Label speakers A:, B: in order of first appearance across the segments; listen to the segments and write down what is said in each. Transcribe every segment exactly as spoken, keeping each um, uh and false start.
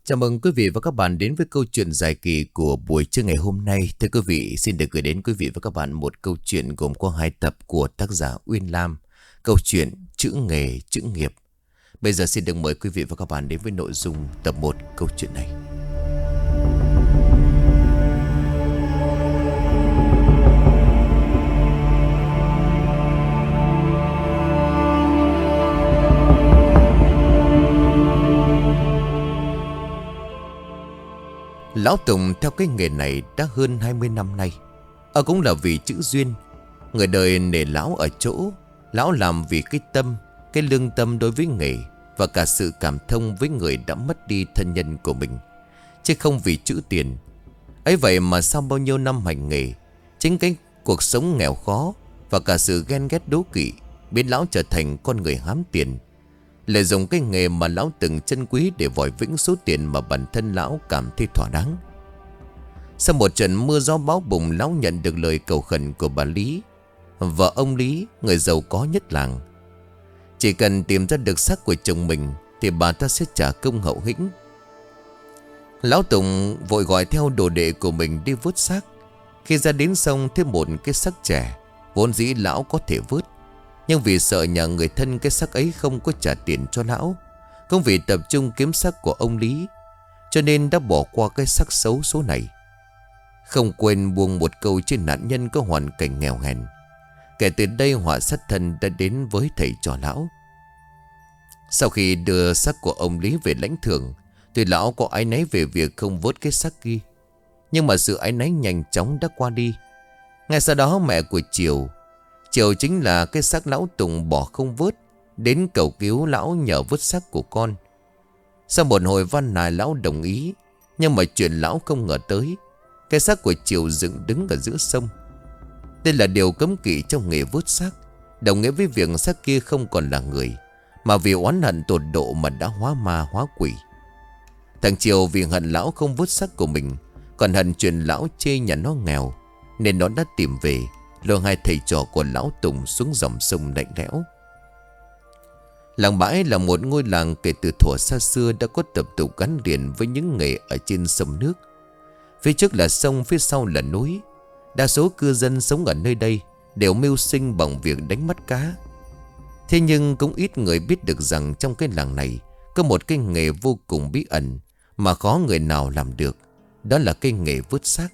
A: Chào mừng quý vị và các bạn đến với câu chuyện dài kỳ của buổi trưa ngày hôm nay. Thưa quý vị, xin được gửi đến quý vị và các bạn một câu chuyện gồm có hai tập của tác giả Uyên Lam. Câu chuyện Chữ nghề, chữ nghiệp. Bây giờ xin được mời quý vị và các bạn đến với nội dung tập một câu chuyện này. Lão Tùng theo cái nghề này đã hơn hai mươi năm nay. Ở cũng là vì chữ duyên. Người đời nể lão ở chỗ lão làm vì cái tâm, cái lương tâm đối với nghề, và cả sự cảm thông với người đã mất đi thân nhân của mình, chứ không vì chữ tiền. Ấy vậy mà sau bao nhiêu năm hành nghề, chính cái cuộc sống nghèo khó và cả sự ghen ghét đố kỵ biến lão trở thành con người hám tiền, lợi dụng cái nghề mà lão từng trân quý để vòi vĩnh số tiền mà bản thân lão cảm thấy thỏa đáng. Sau một trận mưa gió bão bùng, lão nhận được lời cầu khẩn của bà Lý, vợ ông Lý, người giàu có nhất làng. Chỉ cần tìm ra được xác của chồng mình thì bà ta sẽ trả công hậu hĩnh. Lão Tùng vội gọi theo đồ đệ của mình đi vớt xác. Khi ra đến sông thêm một cái xác trẻ, vốn dĩ lão có thể vớt, nhưng vì sợ nhà người thân cái xác ấy không có trả tiền cho lão, cũng vì tập trung kiếm xác của ông Lý, cho nên đã bỏ qua cái xác xấu số này. Không quên buông một câu trên nạn nhân có hoàn cảnh nghèo hèn. Kể từ đây họa sát thân đã đến với thầy trò lão. Sau khi đưa xác của ông Lý về lãnh thưởng, tuy lão có áy náy về việc không vớt cái xác kia, nhưng mà sự áy náy nhanh chóng đã qua đi. Ngay sau đó mẹ của Triều, Triều chính là cái xác lão Tùng bỏ không vớt, đến cầu cứu lão nhờ vớt xác của con. Sau một hồi van nài lão đồng ý, nhưng mà chuyện lão không ngờ tới, cái xác của Triều dựng đứng ở giữa sông. Đây là điều cấm kỵ trong nghề vớt xác, đồng nghĩa với việc xác kia không còn là người, mà vì oán hận tột độ mà đã hóa ma hóa quỷ. Thằng Triều vì hận lão không vớt xác của mình, còn hận chuyện lão chê nhà nó nghèo, nên nó đã tìm về lôi hai thầy trò của lão Tùng xuống dòng sông lạnh lẽo. Làng Bãi là một ngôi làng kể từ thuở xa xưa đã có tập tục gắn liền với những nghề ở trên sông nước. Phía trước là sông, phía sau là núi. Đa số cư dân sống ở nơi đây đều mưu sinh bằng việc đánh bắt cá. Thế nhưng cũng ít người biết được rằng trong cái làng này có một cái nghề vô cùng bí ẩn mà khó người nào làm được. Đó là cái nghề vớt xác.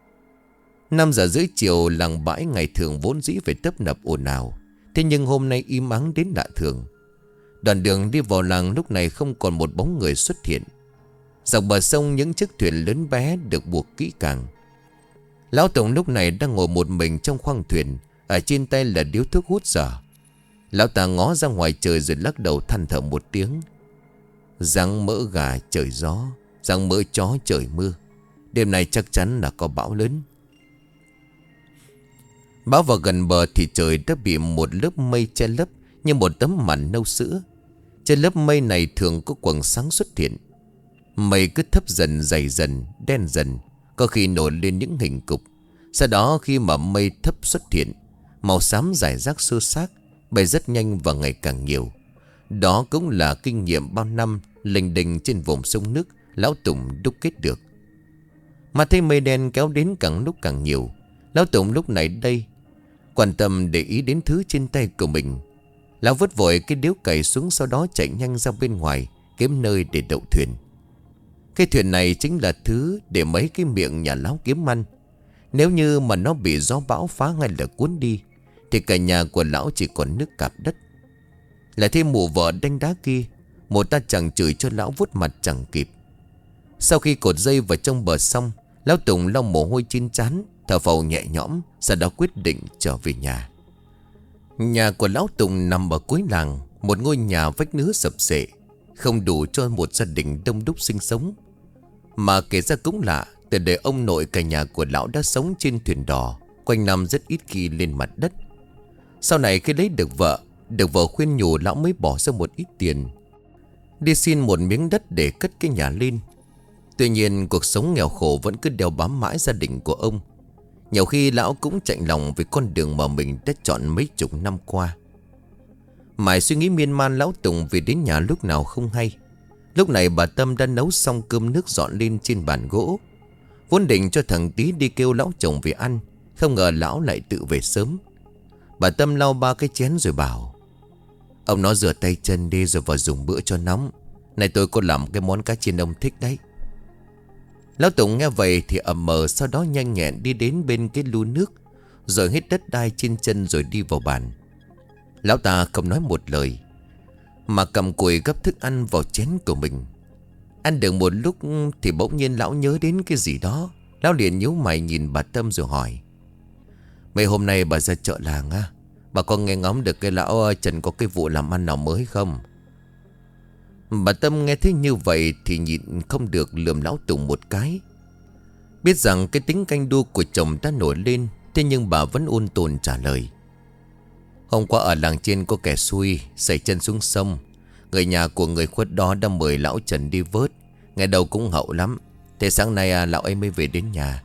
A: Năm giờ rưỡi chiều, làng Bãi ngày thường vốn dĩ phải tấp nập ồn ào, thế nhưng hôm nay im ắng đến lạ thường. Đoạn đường đi vào làng lúc này không còn một bóng người xuất hiện. Dọc bờ sông những chiếc thuyền lớn bé được buộc kỹ càng. Lão Tùng lúc này đang ngồi một mình trong khoang thuyền, ở trên tay là điếu thuốc hút dở. Lão ta ngó ra ngoài trời rồi lắc đầu than thở một tiếng. Răng mỡ gà trời gió, răng mỡ chó trời mưa. Đêm nay chắc chắn là có bão lớn. Bão vào gần bờ thì trời đã bị một lớp mây che lấp như một tấm màn nâu sữa. Trên lớp mây này thường có quầng sáng xuất hiện. Mây cứ thấp dần, dày dần, đen dần, có khi nổi lên những hình cục. Sau đó khi mà mây thấp xuất hiện, màu xám rải rác xơ xác, bay rất nhanh và ngày càng nhiều. Đó cũng là kinh nghiệm bao năm lình đình trên vùng sông nước lão Tùng đúc kết được. Mà thấy mây đen kéo đến càng lúc càng nhiều, lão Tùng lúc này đây quan tâm để ý đến thứ trên tay của mình. Lão vứt vội cái điếu cày xuống, sau đó chạy nhanh ra bên ngoài kiếm nơi để đậu thuyền. Cái thuyền này chính là thứ để mấy cái miệng nhà lão kiếm ăn. Nếu như mà nó bị gió bão phá ngay là cuốn đi, thì cả nhà của lão chỉ còn nước cạp đất. Lại thêm mụ vợ đánh đá kia, một ta chẳng chửi cho lão vuốt mặt chẳng kịp. Sau khi cột dây vào trong bờ sông, lão Tùng lau mồ hôi trên trán, thở phào nhẹ nhõm, sau đó quyết định trở về nhà. Nhà của lão Tùng nằm ở cuối làng, một ngôi nhà vách nứa sập xệ, không đủ cho một gia đình đông đúc sinh sống. Mà kể ra cũng lạ, từ đời ông nội cả nhà của lão đã sống trên thuyền đò, quanh năm rất ít khi lên mặt đất. Sau này khi lấy được vợ, được vợ khuyên nhủ, lão mới bỏ ra một ít tiền đi xin một miếng đất để cất cái nhà lên. Tuy nhiên cuộc sống nghèo khổ vẫn cứ đeo bám mãi gia đình của ông. Nhiều khi lão cũng chạnh lòng về con đường mà mình đã chọn mấy chục năm qua. Mãi suy nghĩ miên man, lão Tùng về đến nhà lúc nào không hay. Lúc này bà Tâm đã nấu xong cơm nước dọn lên trên bàn gỗ. Vốn định cho thằng Tí đi kêu lão chồng về ăn, không ngờ lão lại tự về sớm. Bà Tâm lau ba cái chén rồi bảo: ông nó rửa tay chân đi rồi vào dùng bữa cho nóng. Này tôi có làm cái món cá chiên ông thích đấy. Lão Tùng nghe vậy thì ậm mờ, sau đó nhanh nhẹn đi đến bên cái lu nước, rồi hít đất đai trên chân rồi đi vào bàn. Lão ta không nói một lời, mà cầm cùi gấp thức ăn vào chén của mình. Ăn được một lúc thì bỗng nhiên lão nhớ đến cái gì đó. Lão liền nhíu mày nhìn bà Tâm rồi hỏi: mấy hôm nay bà ra chợ làng á, bà có nghe ngóng được cái lão Trần có cái vụ làm ăn nào mới không? Bà Tâm nghe thấy như vậy thì nhịn không được lườm lão Tùng một cái. Biết rằng cái tính canh đua của chồng đã nổi lên, thế nhưng bà vẫn ôn tồn trả lời: hôm qua ở làng trên có kẻ xui xảy chân xuống sông. Người nhà của người khuất đó đã mời lão Trần đi vớt. Ngày đầu cũng hậu lắm. Thế sáng nay à, lão ấy mới về đến nhà.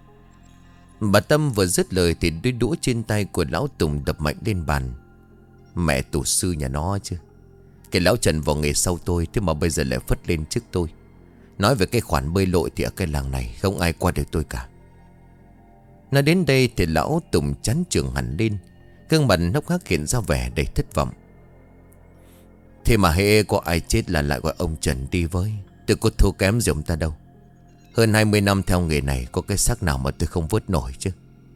A: Bà Tâm vừa dứt lời thì đôi đũa trên tay của lão Tùng đập mạnh lên bàn. Mẹ tổ sư nhà nó chứ. Cái lão Trần vào nghề sau tôi, thế mà bây giờ lại phất lên trước tôi. Nói về cái khoản bơi lội thì ở cái làng này không ai qua được tôi cả. Nói đến đây thì lão Tùng chán chường hẳn lên, gương mặt hốc hác hiện ra vẻ đầy thất vọng. Thế mà hễ có ai chết là lại gọi ông Trần đi với. Tôi có thua kém gì ông ta đâu. Hơn hai mươi năm theo nghề này, có cái xác nào mà tôi không vớt nổi chứ.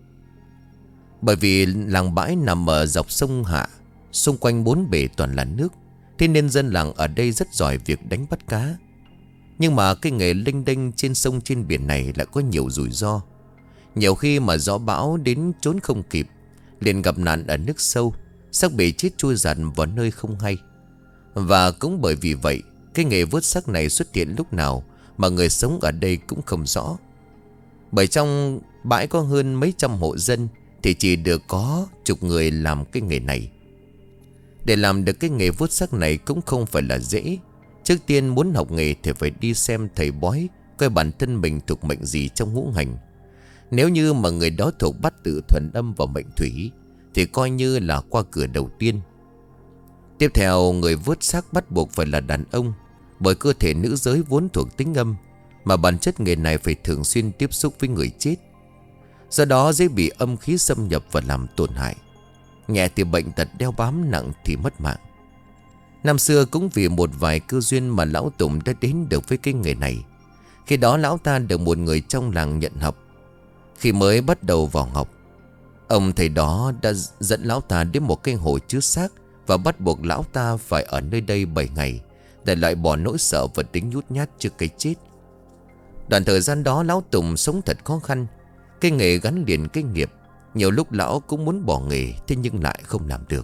A: Bởi vì làng bãi nằm ở dọc sông Hạ, xung quanh bốn bể toàn là nước, thế nên dân làng ở đây rất giỏi việc đánh bắt cá. Nhưng mà cái nghề lênh đênh trên sông trên biển này lại có nhiều rủi ro. Nhiều khi mà gió bão đến trốn không kịp, liền gặp nạn ở nước sâu, xác bị chết trôi giạt vào nơi không hay. Và cũng bởi vì vậy, cái nghề vớt xác này xuất hiện lúc nào mà người sống ở đây cũng không rõ. Bởi trong bãi có hơn mấy trăm hộ dân thì chỉ được có chục người làm cái nghề này. Để làm được cái nghề vớt xác này cũng không phải là dễ. Trước tiên muốn học nghề thì phải đi xem thầy bói, coi bản thân mình thuộc mệnh gì trong ngũ hành. Nếu như mà người đó thuộc bát tự thuần âm và mệnh thủy thì coi như là qua cửa đầu tiên. Tiếp theo, người vớt xác bắt buộc phải là đàn ông, bởi cơ thể nữ giới vốn thuộc tính âm, mà bản chất nghề này phải thường xuyên tiếp xúc với người chết. Do đó dễ bị âm khí xâm nhập và làm tổn hại. Nhẹ thì bệnh tật đeo bám, nặng thì mất mạng. Năm xưa cũng vì một vài cơ duyên mà lão Tùng đã đến được với cái nghề này. Khi đó lão ta được một người trong làng nhận học. Khi mới bắt đầu vào học, ông thầy đó đã dẫn lão ta đến một cái hồ chứa xác và bắt buộc lão ta phải ở nơi đây bảy ngày để loại bỏ nỗi sợ và tính nhút nhát trước cái chết. Đoạn thời gian đó lão Tùng sống thật khó khăn. Cái nghề gắn liền cái nghiệp. Nhiều lúc lão cũng muốn bỏ nghề, thế nhưng lại không làm được.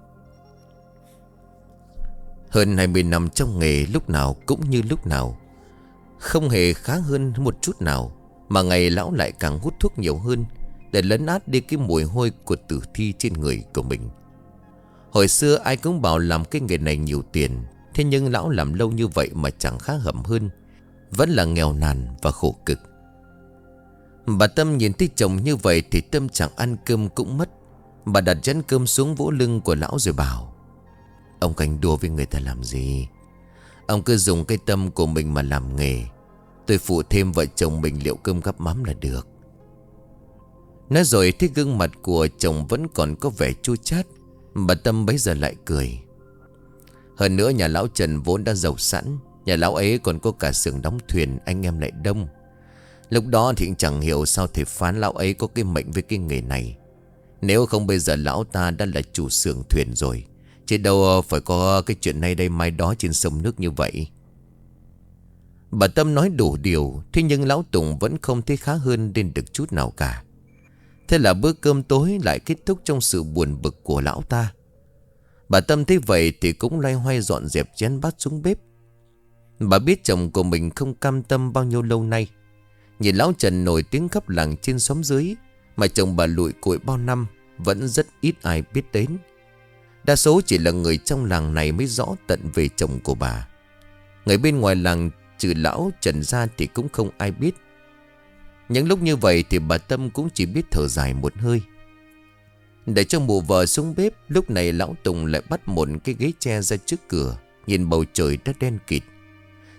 A: Hơn hai mươi năm trong nghề, lúc nào cũng như lúc nào, không hề khá hơn một chút nào. Mà ngày lão lại càng hút thuốc nhiều hơn, để lấn át đi cái mùi hôi của tử thi trên người của mình. Hồi xưa ai cũng bảo làm cái nghề này nhiều tiền, thế nhưng lão làm lâu như vậy mà chẳng khá hầm hơn, vẫn là nghèo nàn và khổ cực. Bà Tâm nhìn thấy chồng như vậy thì tâm trạng ăn cơm cũng mất. Bà đặt chén cơm xuống vỗ lưng của lão rồi bảo: ông canh đua với người ta làm gì? Ông cứ dùng cái tâm của mình mà làm nghề. Tôi phụ thêm vợ chồng mình liệu cơm gắp mắm là được. Nói rồi thấy gương mặt của chồng vẫn còn có vẻ chua chát. Bà Tâm bấy giờ lại cười. Hơn nữa nhà lão Trần vốn đã giàu sẵn. Nhà lão ấy còn có cả xưởng đóng thuyền, anh em lại đông. Lúc đó thì chẳng hiểu sao thầy phán lão ấy có cái mệnh với cái nghề này. Nếu không bây giờ lão ta đã là chủ xưởng thuyền rồi, chứ đâu phải có cái chuyện này đây mai đó trên sông nước như vậy. Bà Tâm nói đủ điều, thế nhưng lão Tùng vẫn không thấy khá hơn lên được chút nào cả. Thế là bữa cơm tối lại kết thúc trong sự buồn bực của lão ta. Bà Tâm thấy vậy thì cũng loay hoay dọn dẹp chén bát xuống bếp. Bà biết chồng của mình không cam tâm bao nhiêu lâu nay. Nhìn lão Trần nổi tiếng khắp làng trên xóm dưới, mà chồng bà lụi cụi bao năm vẫn rất ít ai biết đến. Đa số chỉ là người trong làng này mới rõ tận về chồng của bà. Người bên ngoài làng trừ lão Trần ra thì cũng không ai biết. Những lúc như vậy thì bà Tâm cũng chỉ biết thở dài một hơi. Để cho mụ vợ xuống bếp, lúc này lão Tùng lại bắt một cái ghế tre ra trước cửa, nhìn bầu trời đã đen kịt.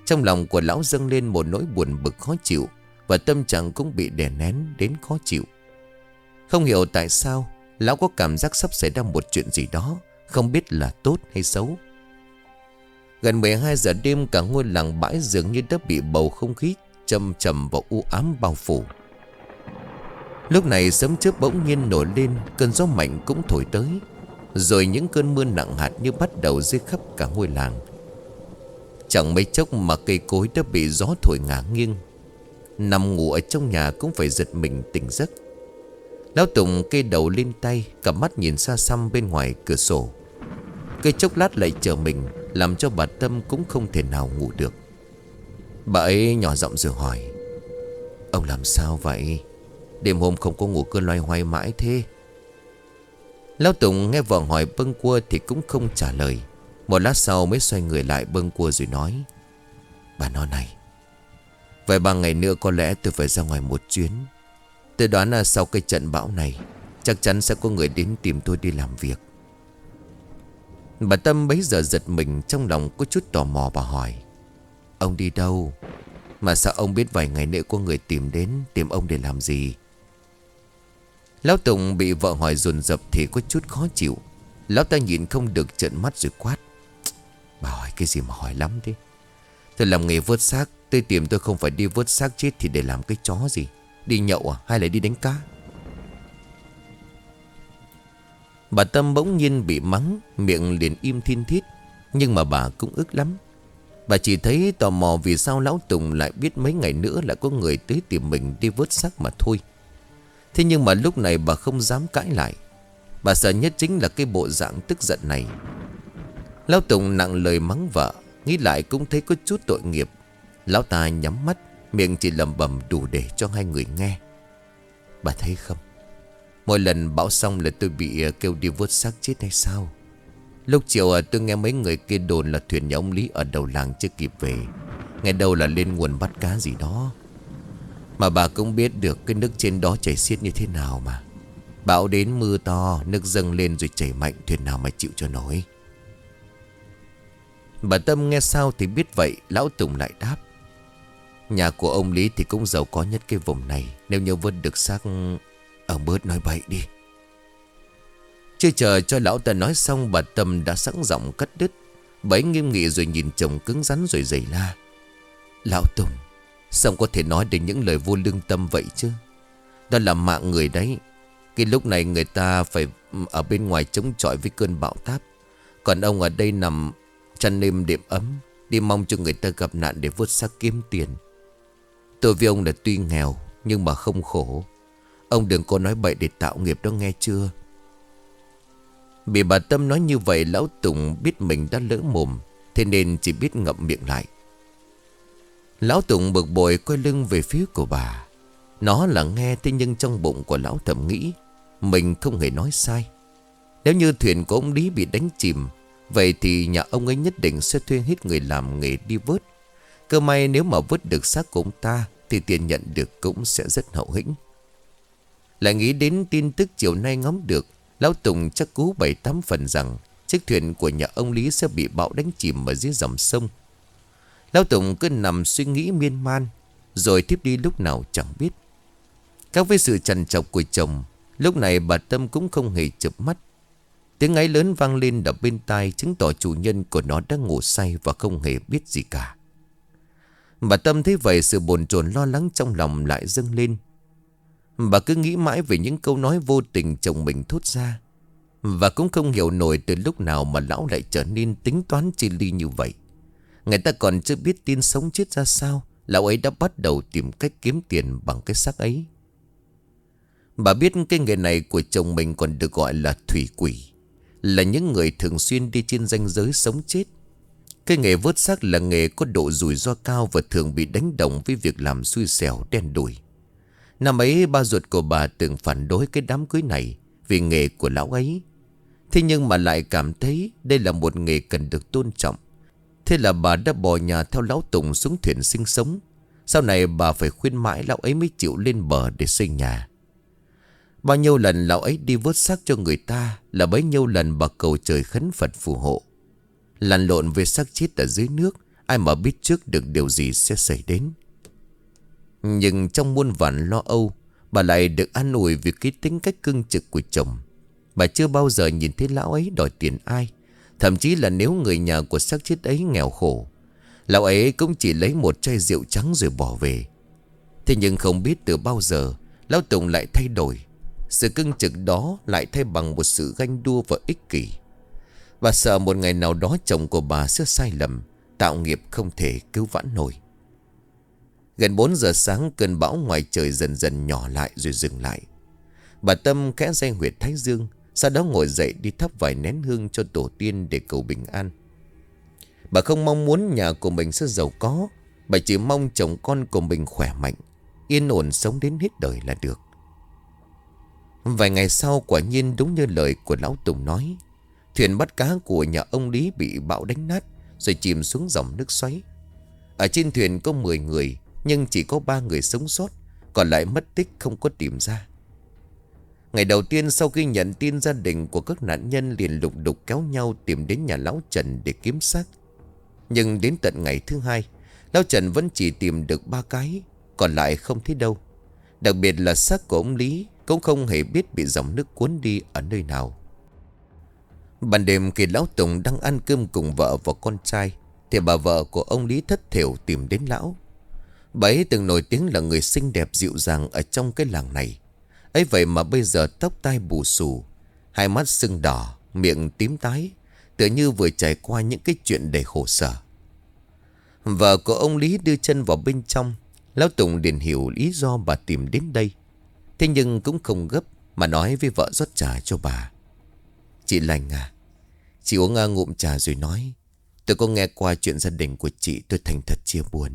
A: Trong lòng của lão dâng lên một nỗi buồn bực khó chịu, và tâm trạng cũng bị đè nén đến khó chịu. Không hiểu tại sao lão có cảm giác sắp xảy ra một chuyện gì đó, không biết là tốt hay xấu. Gần mười hai giờ đêm, cả ngôi làng bãi dường như đã bị bầu không khí trầm trầm và u ám bao phủ. Lúc này sấm chớp bỗng nhiên nổi lên, cơn gió mạnh cũng thổi tới, rồi những cơn mưa nặng hạt như bắt đầu rơi khắp cả ngôi làng. Chẳng mấy chốc mà cây cối đã bị gió thổi ngả nghiêng. Nằm ngủ ở trong nhà cũng phải giật mình tỉnh giấc. Lão Tùng kê đầu lên tay, cặp mắt nhìn xa xăm bên ngoài cửa sổ. Cây chốc lát lại chờ mình, làm cho bà Tâm cũng không thể nào ngủ được. Bà ấy nhỏ giọng rồi hỏi: "Ông làm sao vậy? Đêm hôm không có ngủ cứ loay hoay mãi thế?" Lão Tùng nghe vợ hỏi bâng quơ thì cũng không trả lời. Một lát sau mới xoay người lại bâng quơ rồi nói: "Bà nói này, vài ba ngày nữa có lẽ tôi phải ra ngoài một chuyến. Tôi đoán là sau cái trận bão này chắc chắn sẽ có người đến tìm tôi đi làm việc." Bà Tâm bấy giờ giật mình, trong lòng có chút tò mò. Bà hỏi: "Ông đi đâu? Mà sao ông biết vài ngày nữa có người tìm đến, tìm ông để làm gì?" Lão Tùng bị vợ hỏi dồn dập thì có chút khó chịu. Lão ta nhìn không được trợn mắt rồi quát: "Bà hỏi cái gì mà hỏi lắm thế? Tôi làm nghề vớt xác, tôi tìm tôi không phải đi vớt xác chết thì để làm cái chó gì? Đi nhậu à hay là đi đánh cá?" Bà Tâm bỗng nhiên bị mắng, miệng liền im thin thít. Nhưng mà bà cũng ức lắm. Bà chỉ thấy tò mò vì sao lão Tùng lại biết mấy ngày nữa lại có người tới tìm mình đi vớt xác mà thôi. Thế nhưng mà lúc này bà không dám cãi lại. Bà sợ nhất chính là cái bộ dạng tức giận này. Lão Tùng nặng lời mắng vợ, nghĩ lại cũng thấy có chút tội nghiệp. Lão ta nhắm mắt, miệng chỉ lẩm bẩm đủ để cho hai người nghe: "Bà thấy không, mỗi lần bão xong là tôi bị kêu đi vớt xác chết hay sao? Lúc chiều tôi nghe mấy người kia đồn là thuyền nhà ông Lý ở đầu làng chưa kịp về, nghe đâu là lên nguồn bắt cá gì đó. Mà bà cũng biết được cái nước trên đó chảy xiết như thế nào mà. Bão đến mưa to, nước dâng lên rồi chảy mạnh, thuyền nào mà chịu cho nổi." Bà Tâm nghe sao thì biết vậy. Lão Tùng lại đáp: "Nhà của ông Lý thì cũng giàu có nhất cái vùng này. Nếu như vớt được xác..." "Ông bớt nói bậy đi." Chưa chờ cho lão ta nói xong, bà Tâm đã sẵn giọng cắt đứt. Bà ấy nghiêm nghị rồi nhìn chồng cứng rắn rồi giày la: "Lão Tùng, sao có thể nói đến những lời vô lương tâm vậy chứ? Đó là mạng người đấy. Cái lúc này người ta phải ở bên ngoài chống chọi với cơn bão táp, còn ông ở đây nằm chăn êm đệm ấm, đi mong cho người ta gặp nạn để vớt xác kiếm tiền. Tôi với ông là tuy nghèo nhưng mà không khổ. Ông đừng có nói bậy để tạo nghiệp đó nghe chưa?" Bị bà Tâm nói như vậy, lão Tùng biết mình đã lỡ mồm, thế nên chỉ biết ngậm miệng lại. Lão Tùng bực bội quay lưng về phía của bà. Nó là nghe thế nhưng trong bụng của lão thầm nghĩ mình không hề nói sai. Nếu như thuyền của ông Lý bị đánh chìm, vậy thì nhà ông ấy nhất định sẽ thuê hết người làm nghề đi vớt. Cơ may nếu mà vớt được xác của ông ta thì tiền nhận được cũng sẽ rất hậu hĩnh. Lại nghĩ đến tin tức chiều nay ngóng được, lão Tùng chắc cú bảy tám phần rằng chiếc thuyền của nhà ông Lý sẽ bị bão đánh chìm ở dưới dòng sông. Lão Tùng cứ nằm suy nghĩ miên man, rồi thiếp đi lúc nào chẳng biết. Khác với sự trằn trọc của chồng, lúc này bà Tâm cũng không hề chợp mắt. Tiếng ngáy lớn vang lên đập bên tai, chứng tỏ chủ nhân của nó đang ngủ say và không hề biết gì cả. Bà Tâm thấy vậy, sự bồn chồn lo lắng trong lòng lại dâng lên. Bà cứ nghĩ mãi về những câu nói vô tình chồng mình thốt ra, và cũng không hiểu nổi từ lúc nào mà lão lại trở nên tính toán chi ly như vậy. Người ta còn chưa biết tin sống chết ra sao, lão ấy đã bắt đầu tìm cách kiếm tiền bằng cái xác ấy. Bà biết cái nghề này của chồng mình còn được gọi là thủy quỷ, là những người thường xuyên đi trên ranh giới sống chết. Cái nghề vớt xác là nghề có độ rủi ro cao và thường bị đánh đồng với việc làm xui xẻo đen đủi. Năm ấy ba ruột của bà từng phản đối cái đám cưới này vì nghề của lão ấy. Thế nhưng mà lại cảm thấy đây là một nghề cần được tôn trọng. Thế là bà đã bỏ nhà theo lão Tùng xuống thuyền sinh sống. Sau này bà phải khuyên mãi lão ấy mới chịu lên bờ để xây nhà. Bao nhiêu lần lão ấy đi vớt xác cho người ta là bấy nhiêu lần bà cầu trời khấn Phật phù hộ. Lăn lộn về xác chết ở dưới nước, Ai mà biết trước được điều gì sẽ xảy đến. Nhưng trong muôn vàn lo âu, bà lại được an ủi vì cái tính cách cương trực của chồng. Bà chưa bao giờ nhìn thấy lão ấy đòi tiền ai. Thậm chí là nếu người nhà của xác chết ấy nghèo khổ, lão ấy cũng chỉ lấy một chai rượu trắng rồi bỏ về. Thế nhưng không biết từ bao giờ lão Tùng lại thay đổi. Sự cương trực đó lại thay bằng một sự ganh đua và ích kỷ. Bà sợ một ngày nào đó chồng của bà sẽ sai lầm, tạo nghiệp không thể cứu vãn nổi. Gần bốn giờ sáng, cơn bão ngoài trời dần dần nhỏ lại rồi dừng lại. Bà Tâm khẽ day huyệt thái dương, sau đó ngồi dậy đi thắp vài nén hương cho tổ tiên để cầu bình an. Bà không mong muốn nhà của mình sẽ giàu có. Bà chỉ mong chồng con của mình khỏe mạnh, yên ổn sống đến hết đời là được. Vài ngày sau, quả nhiên đúng như lời của lão Tùng nói, thuyền bắt cá của nhà ông Lý bị bão đánh nát rồi chìm xuống dòng nước xoáy. Ở trên thuyền có mười người, nhưng chỉ có ba người sống sót, còn lại mất tích không có tìm ra. Ngày đầu tiên sau khi nhận tin, gia đình của các nạn nhân liền lục đục kéo nhau tìm đến nhà lão Trần để kiếm xác. Nhưng đến tận ngày thứ hai, lão Trần vẫn chỉ tìm được ba cái, còn lại không thấy đâu. Đặc biệt là xác của ông Lý cũng không hề biết bị dòng nước cuốn đi ở nơi nào. Ban đêm khi lão Tùng đang ăn cơm cùng vợ và con trai, thì bà vợ của ông Lý thất thểu tìm đến lão. Bà ấy từng nổi tiếng là người xinh đẹp dịu dàng ở trong cái làng này. Ấy vậy mà bây giờ tóc tai bù xù, hai mắt sưng đỏ, miệng tím tái, tựa như vừa trải qua những cái chuyện đầy khổ sở. Vợ của ông Lý đưa chân vào bên trong. Lão Tùng liền hiểu lý do bà tìm đến đây. Thế nhưng cũng không gấp, mà nói với vợ rót trà cho bà. Chị Lành à, chị uống uh, ngụm trà rồi nói. Tôi có nghe qua chuyện gia đình của chị, tôi thành thật chia buồn.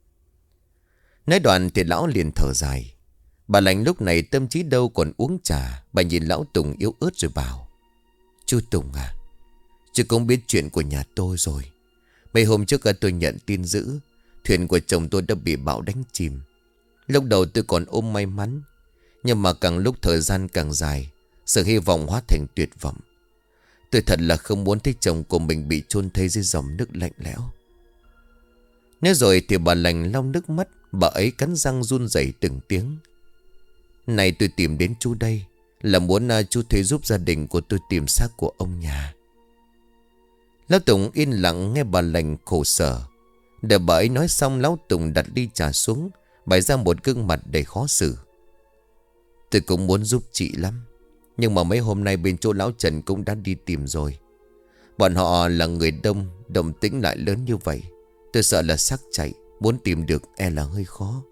A: Nói đoạn thì lão liền thở dài. Bà Lành lúc này tâm trí đâu còn uống trà. Bà nhìn lão Tùng yếu ớt rồi bảo: Chú Tùng à, chú cũng biết chuyện của nhà tôi rồi. Mấy hôm trước tôi nhận tin dữ thuyền của chồng tôi đã bị bão đánh chìm. Lúc đầu tôi còn ôm may mắn, nhưng mà càng lúc thời gian càng dài, sự hy vọng hóa thành tuyệt vọng. Tôi thật là không muốn thấy chồng của mình bị chôn thây dưới dòng nước lạnh lẽo. Nói rồi thì bà Lành lau nước mắt. Bà ấy cắn răng run rẩy từng tiếng. Này, tôi tìm đến chú đây là muốn uh, chú thấy giúp gia đình của tôi tìm xác của ông nhà. Lão Tùng yên lặng nghe bà Lành khổ sở. Đợi bà ấy nói xong, lão Tùng đặt ly trà xuống, bày ra một gương mặt đầy khó xử. Tôi cũng muốn giúp chị lắm, nhưng mà mấy hôm nay bên chỗ lão Trần cũng đã đi tìm rồi. Bọn họ là người đông, động tĩnh lại lớn như vậy. Tôi sợ là xác chạy, muốn tìm được e là hơi khó.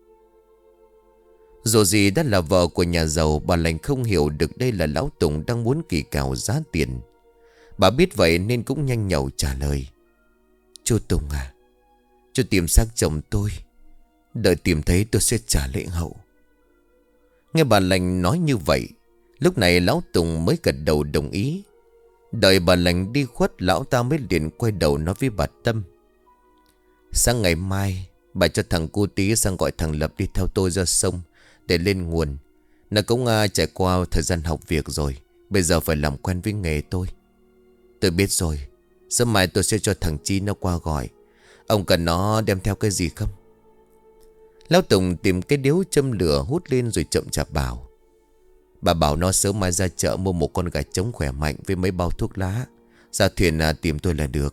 A: Dù gì đã là vợ của nhà giàu, bà Lành không hiểu được đây là lão Tùng đang muốn kỳ cào giá tiền. Bà biết vậy nên cũng nhanh nhậu trả lời: Chú Tùng à, chú tìm xác chồng tôi, đợi tìm thấy tôi sẽ trả lễ hậu. Nghe bà Lành nói như vậy, lúc này lão Tùng mới gật đầu đồng ý. Đợi bà Lành đi khuất, lão ta mới liền quay đầu nói với bà Tâm: Sáng ngày mai bà cho thằng cu Tí sang gọi thằng Lập đi theo tôi ra sông để lên nguồn. Nó cũng à, trải qua thời gian học việc rồi, bây giờ phải làm quen với nghề tôi. Tôi biết rồi, sớm mai tôi sẽ cho thằng Chi nó qua gọi. Ông cần nó đem theo cái gì không? Lão Tùng tìm cái điếu châm lửa hút lên rồi chậm chạp bảo: Bà bảo nó sớm mai ra chợ mua một con gà trống khỏe mạnh với mấy bao thuốc lá, ra thuyền à, tìm tôi là được.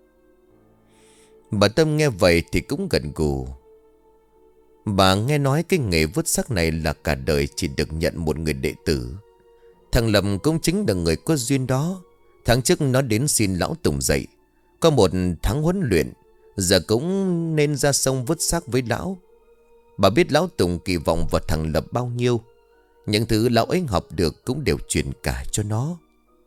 A: Bà Tâm nghe vậy thì cũng gật gù. Bà nghe nói cái nghề vớt xác này là cả đời chỉ được nhận một người đệ tử. Thằng Lâm cũng chính là người có duyên đó. Tháng trước nó đến xin lão Tùng dạy, có một tháng huấn luyện, giờ cũng nên ra sông vớt xác với lão. Bà biết lão Tùng kỳ vọng vào thằng Lập bao nhiêu. Những thứ lão ấy học được cũng đều truyền cả cho nó.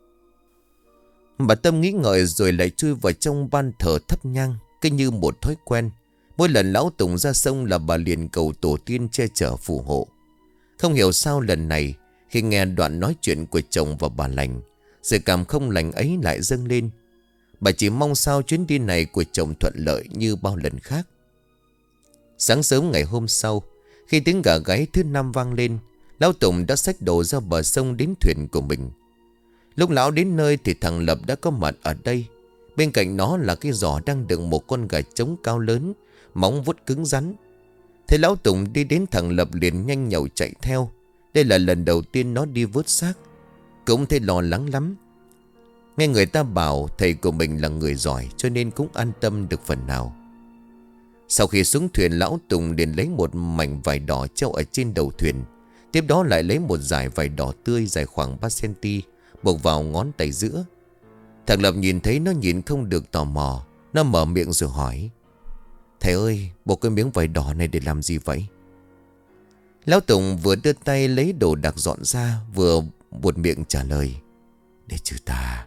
A: Bà Tâm nghĩ ngợi rồi lại chui vào trong ban thờ thắp nhang. Cứ như một thói quen, mỗi lần lão Tùng ra sông là bà liền cầu tổ tiên che chở phù hộ. Không hiểu sao lần này, khi nghe đoạn nói chuyện của chồng và bà Lành, sự cảm không lành ấy lại dâng lên. Bà chỉ mong sao chuyến đi này của chồng thuận lợi như bao lần khác. Sáng sớm ngày hôm sau, khi tiếng gà gáy thứ năm vang lên, lão Tùng đã xách đồ ra bờ sông đến thuyền của mình. Lúc lão đến nơi thì thằng Lập đã có mặt ở đây. Bên cạnh nó là cái giỏ đang đựng một con gà trống cao lớn, móng vuốt cứng rắn. Thế lão Tùng đi đến, thằng Lập liền nhanh nhậu chạy theo. Đây là lần đầu tiên nó đi vớt xác, cũng thấy lo lắng lắm. Nghe người ta bảo thầy của mình là người giỏi, cho nên cũng an tâm được phần nào. Sau khi xuống thuyền, lão Tùng liền lấy một mảnh vải đỏ treo ở trên đầu thuyền. Tiếp đó lại lấy một dải vải đỏ tươi dài khoảng ba xăng-ti-mét buộc vào ngón tay giữa. Thằng Lập nhìn thấy nó nhìn không được, tò mò. Nó mở miệng rồi hỏi: "Thầy ơi, buộc cái miếng vải đỏ này để làm gì vậy?" Lão Tùng vừa đưa tay lấy đồ đạc dọn ra, vừa buột miệng trả lời: "Để trừ tà."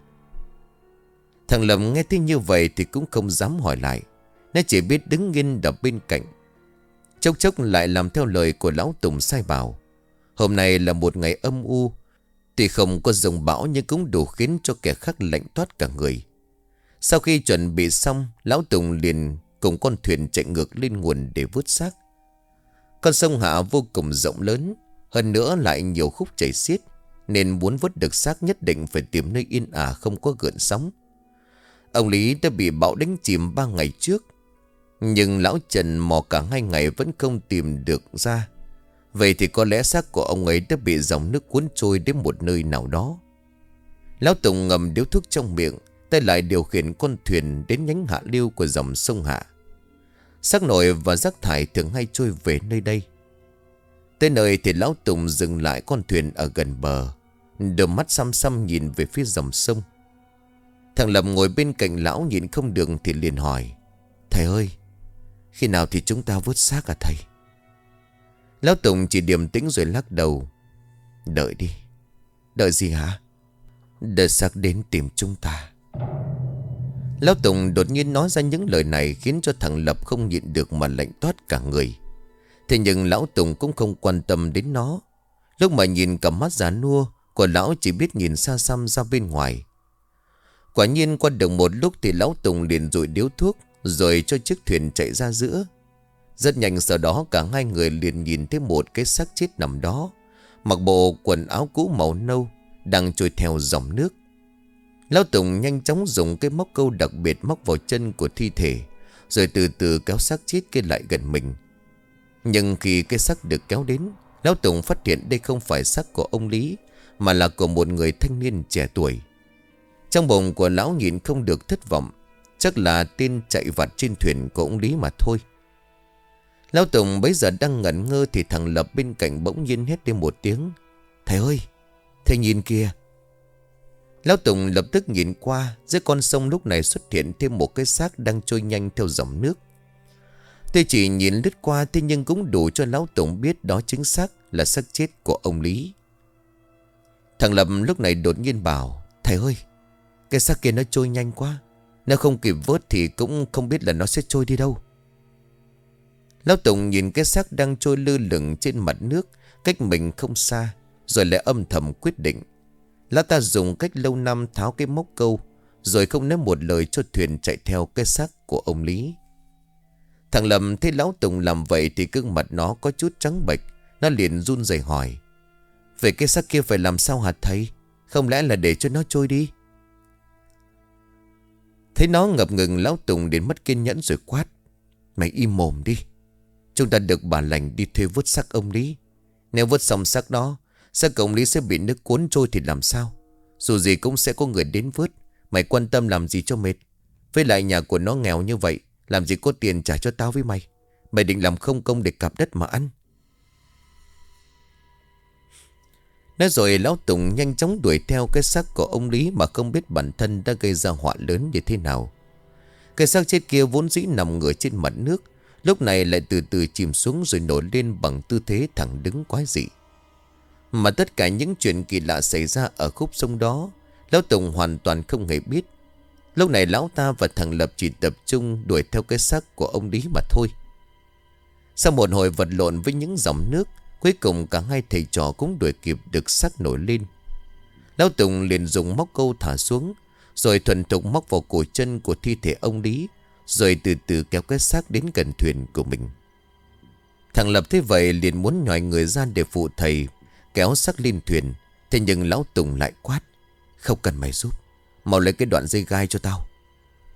A: Thằng Lập nghe thấy như vậy thì cũng không dám hỏi lại. Nó chỉ biết đứng yên đập bên cạnh. Chốc chốc lại làm theo lời của lão Tùng sai bảo. Hôm nay là một ngày âm u, tuy không có dòng bão nhưng cũng đủ khiến cho kẻ khác lạnh toát cả người. Sau khi chuẩn bị xong, lão Tùng liền cùng con thuyền chạy ngược lên nguồn để vớt xác. Con sông Hạ vô cùng rộng lớn, hơn nữa lại nhiều khúc chảy xiết, nên muốn vớt được xác nhất định phải tìm nơi yên ả không có gợn sóng. Ông Lý đã bị bão đánh chìm ba ngày trước, nhưng lão Trần mò cả hai ngày vẫn không tìm được ra. Vậy thì có lẽ xác của ông ấy đã bị dòng nước cuốn trôi đến một nơi nào đó. Lão Tùng ngầm điếu thuốc trong miệng, tay lại điều khiển con thuyền đến nhánh hạ lưu của dòng sông Hạ. Xác nổi và rác thải thường hay trôi về nơi đây. Tới nơi thì lão Tùng dừng lại con thuyền ở gần bờ, đôi mắt xăm xăm nhìn về phía dòng sông. Thằng Lập ngồi bên cạnh lão nhìn không được thì liền hỏi: "Thầy ơi, khi nào thì chúng ta vớt xác à thầy?" Lão Tùng chỉ điềm tĩnh rồi lắc đầu: "Đợi đi." "Đợi gì hả?" "Đợi xác đến tìm chúng ta." Lão Tùng đột nhiên nói ra những lời này khiến cho thằng Lập không nhịn được mà lạnh toát cả người. Thế nhưng lão Tùng cũng không quan tâm đến nó. Lúc mà nhìn cả mắt già nua của lão chỉ biết nhìn xa xăm ra bên ngoài. Quả nhiên qua được một lúc thì lão Tùng liền dụi điếu thuốc, rồi cho chiếc thuyền chạy ra giữa. Rất nhanh sau đó cả hai người liền nhìn thấy một cái xác chết nằm đó, mặc bộ quần áo cũ màu nâu, đang trôi theo dòng nước. Lão Tùng nhanh chóng dùng cái móc câu đặc biệt móc vào chân của thi thể, rồi từ từ kéo xác chết kia lại gần mình. Nhưng khi cái xác được kéo đến, Lão Tùng phát hiện đây không phải xác của ông Lý, mà là của một người thanh niên trẻ tuổi. Trong bụng của lão nhìn không được thất vọng, chắc là tên chạy vặt trên thuyền của ông Lý mà thôi. Lão Tùng bấy giờ đang ngẩn ngơ thì thằng Lập bên cạnh bỗng nhiên hét lên một tiếng: "Thầy ơi, thầy nhìn kìa!" Lão Tùng lập tức nhìn qua, dưới con sông lúc này xuất hiện thêm một cái xác đang trôi nhanh theo dòng nước. Tôi chỉ nhìn lướt qua thế nhưng cũng đủ cho Lão Tùng biết đó chính xác là xác chết của ông Lý. Thằng Lập lúc này đột nhiên bảo: "Thầy ơi, cái xác kia nó trôi nhanh quá, nếu không kịp vớt thì cũng không biết là nó sẽ trôi đi đâu." Lão Tùng nhìn cái xác đang trôi lơ lửng trên mặt nước cách mình không xa, rồi lại âm thầm quyết định. Lão ta dùng cách lâu năm tháo cái móc câu, rồi không nói một lời cho thuyền chạy theo cái xác của ông Lý. Thằng Lâm thấy Lão Tùng làm vậy thì gương mặt nó có chút trắng bệch. Nó liền run rẩy hỏi: "Vậy cái xác kia phải làm sao hả thầy? Không lẽ là để cho nó trôi đi?" Thấy nó ngập ngừng, Lão Tùng đến mất kiên nhẫn rồi quát: "Mày im mồm đi. Chúng ta được bà lành đi thuê vớt xác ông Lý. Nếu vớt xong xác đó, xác ông Lý sẽ bị nước cuốn trôi thì làm sao? Dù gì cũng sẽ có người đến vớt. Mày quan tâm làm gì cho mệt? Với lại nhà của nó nghèo như vậy, làm gì có tiền trả cho tao với mày? Mày định làm không công để cạp đất mà ăn?" Nói rồi Lão Tùng nhanh chóng đuổi theo cái xác của ông Lý, mà không biết bản thân đã gây ra họa lớn như thế nào. Cái xác chết kia vốn dĩ nằm ngửa trên mặt nước, lúc này lại từ từ chìm xuống rồi nổi lên bằng tư thế thẳng đứng quái dị. Mà tất cả những chuyện kỳ lạ xảy ra ở khúc sông đó, Lão Tùng hoàn toàn không hề biết. Lúc này lão ta và thằng Lập chỉ tập trung đuổi theo cái xác của ông Lý mà thôi. Sau một hồi vật lộn với những dòng nước, cuối cùng cả hai thầy trò cũng đuổi kịp được xác nổi lên. Lão Tùng liền dùng móc câu thả xuống, rồi thuần thục móc vào cổ chân của thi thể ông Lý, rồi từ từ kéo cái xác đến gần thuyền của mình. Thằng Lập thế vậy liền muốn nhòi người ra để phụ thầy kéo xác lên thuyền. Thế nhưng Lão Tùng lại quát: "Không cần mày giúp, mau lấy cái đoạn dây gai cho tao."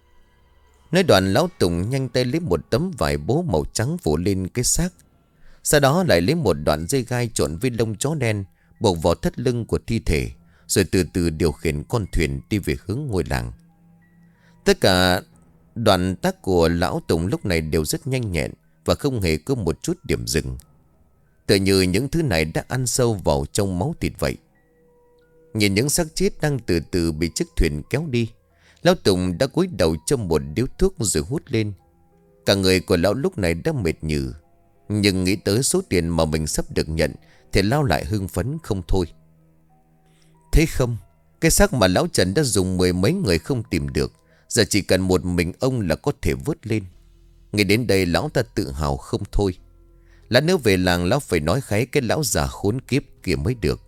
A: Nói đoạn lão Tùng nhanh tay lấy một tấm vải bố màu trắng phủ lên cái xác. Sau đó lại lấy một đoạn dây gai trộn với lông chó đen buộc vào thắt lưng của thi thể, rồi từ từ điều khiển con thuyền đi về hướng ngôi làng. Tất cả đoạn tác của lão Tùng lúc này đều rất nhanh nhẹn và không hề có một chút điểm dừng. Tựa như những thứ này đã ăn sâu vào trong máu thịt vậy. Nhìn những xác chết đang từ từ bị chiếc thuyền kéo đi, lão Tùng đã cúi đầu trong một điếu thuốc rồi hút lên. Cả người của lão lúc này đã mệt nhừ, nhưng nghĩ tới số tiền mà mình sắp được nhận thì lão lại hưng phấn không thôi. Thế không, cái xác mà lão Trần đã dùng mười mấy người không tìm được, giờ chỉ cần một mình ông là có thể vớt lên. Nghĩ đến đây lão ta tự hào không thôi. Lát nữa về làng lão phải nói kháy cái lão già khốn kiếp kia mới được.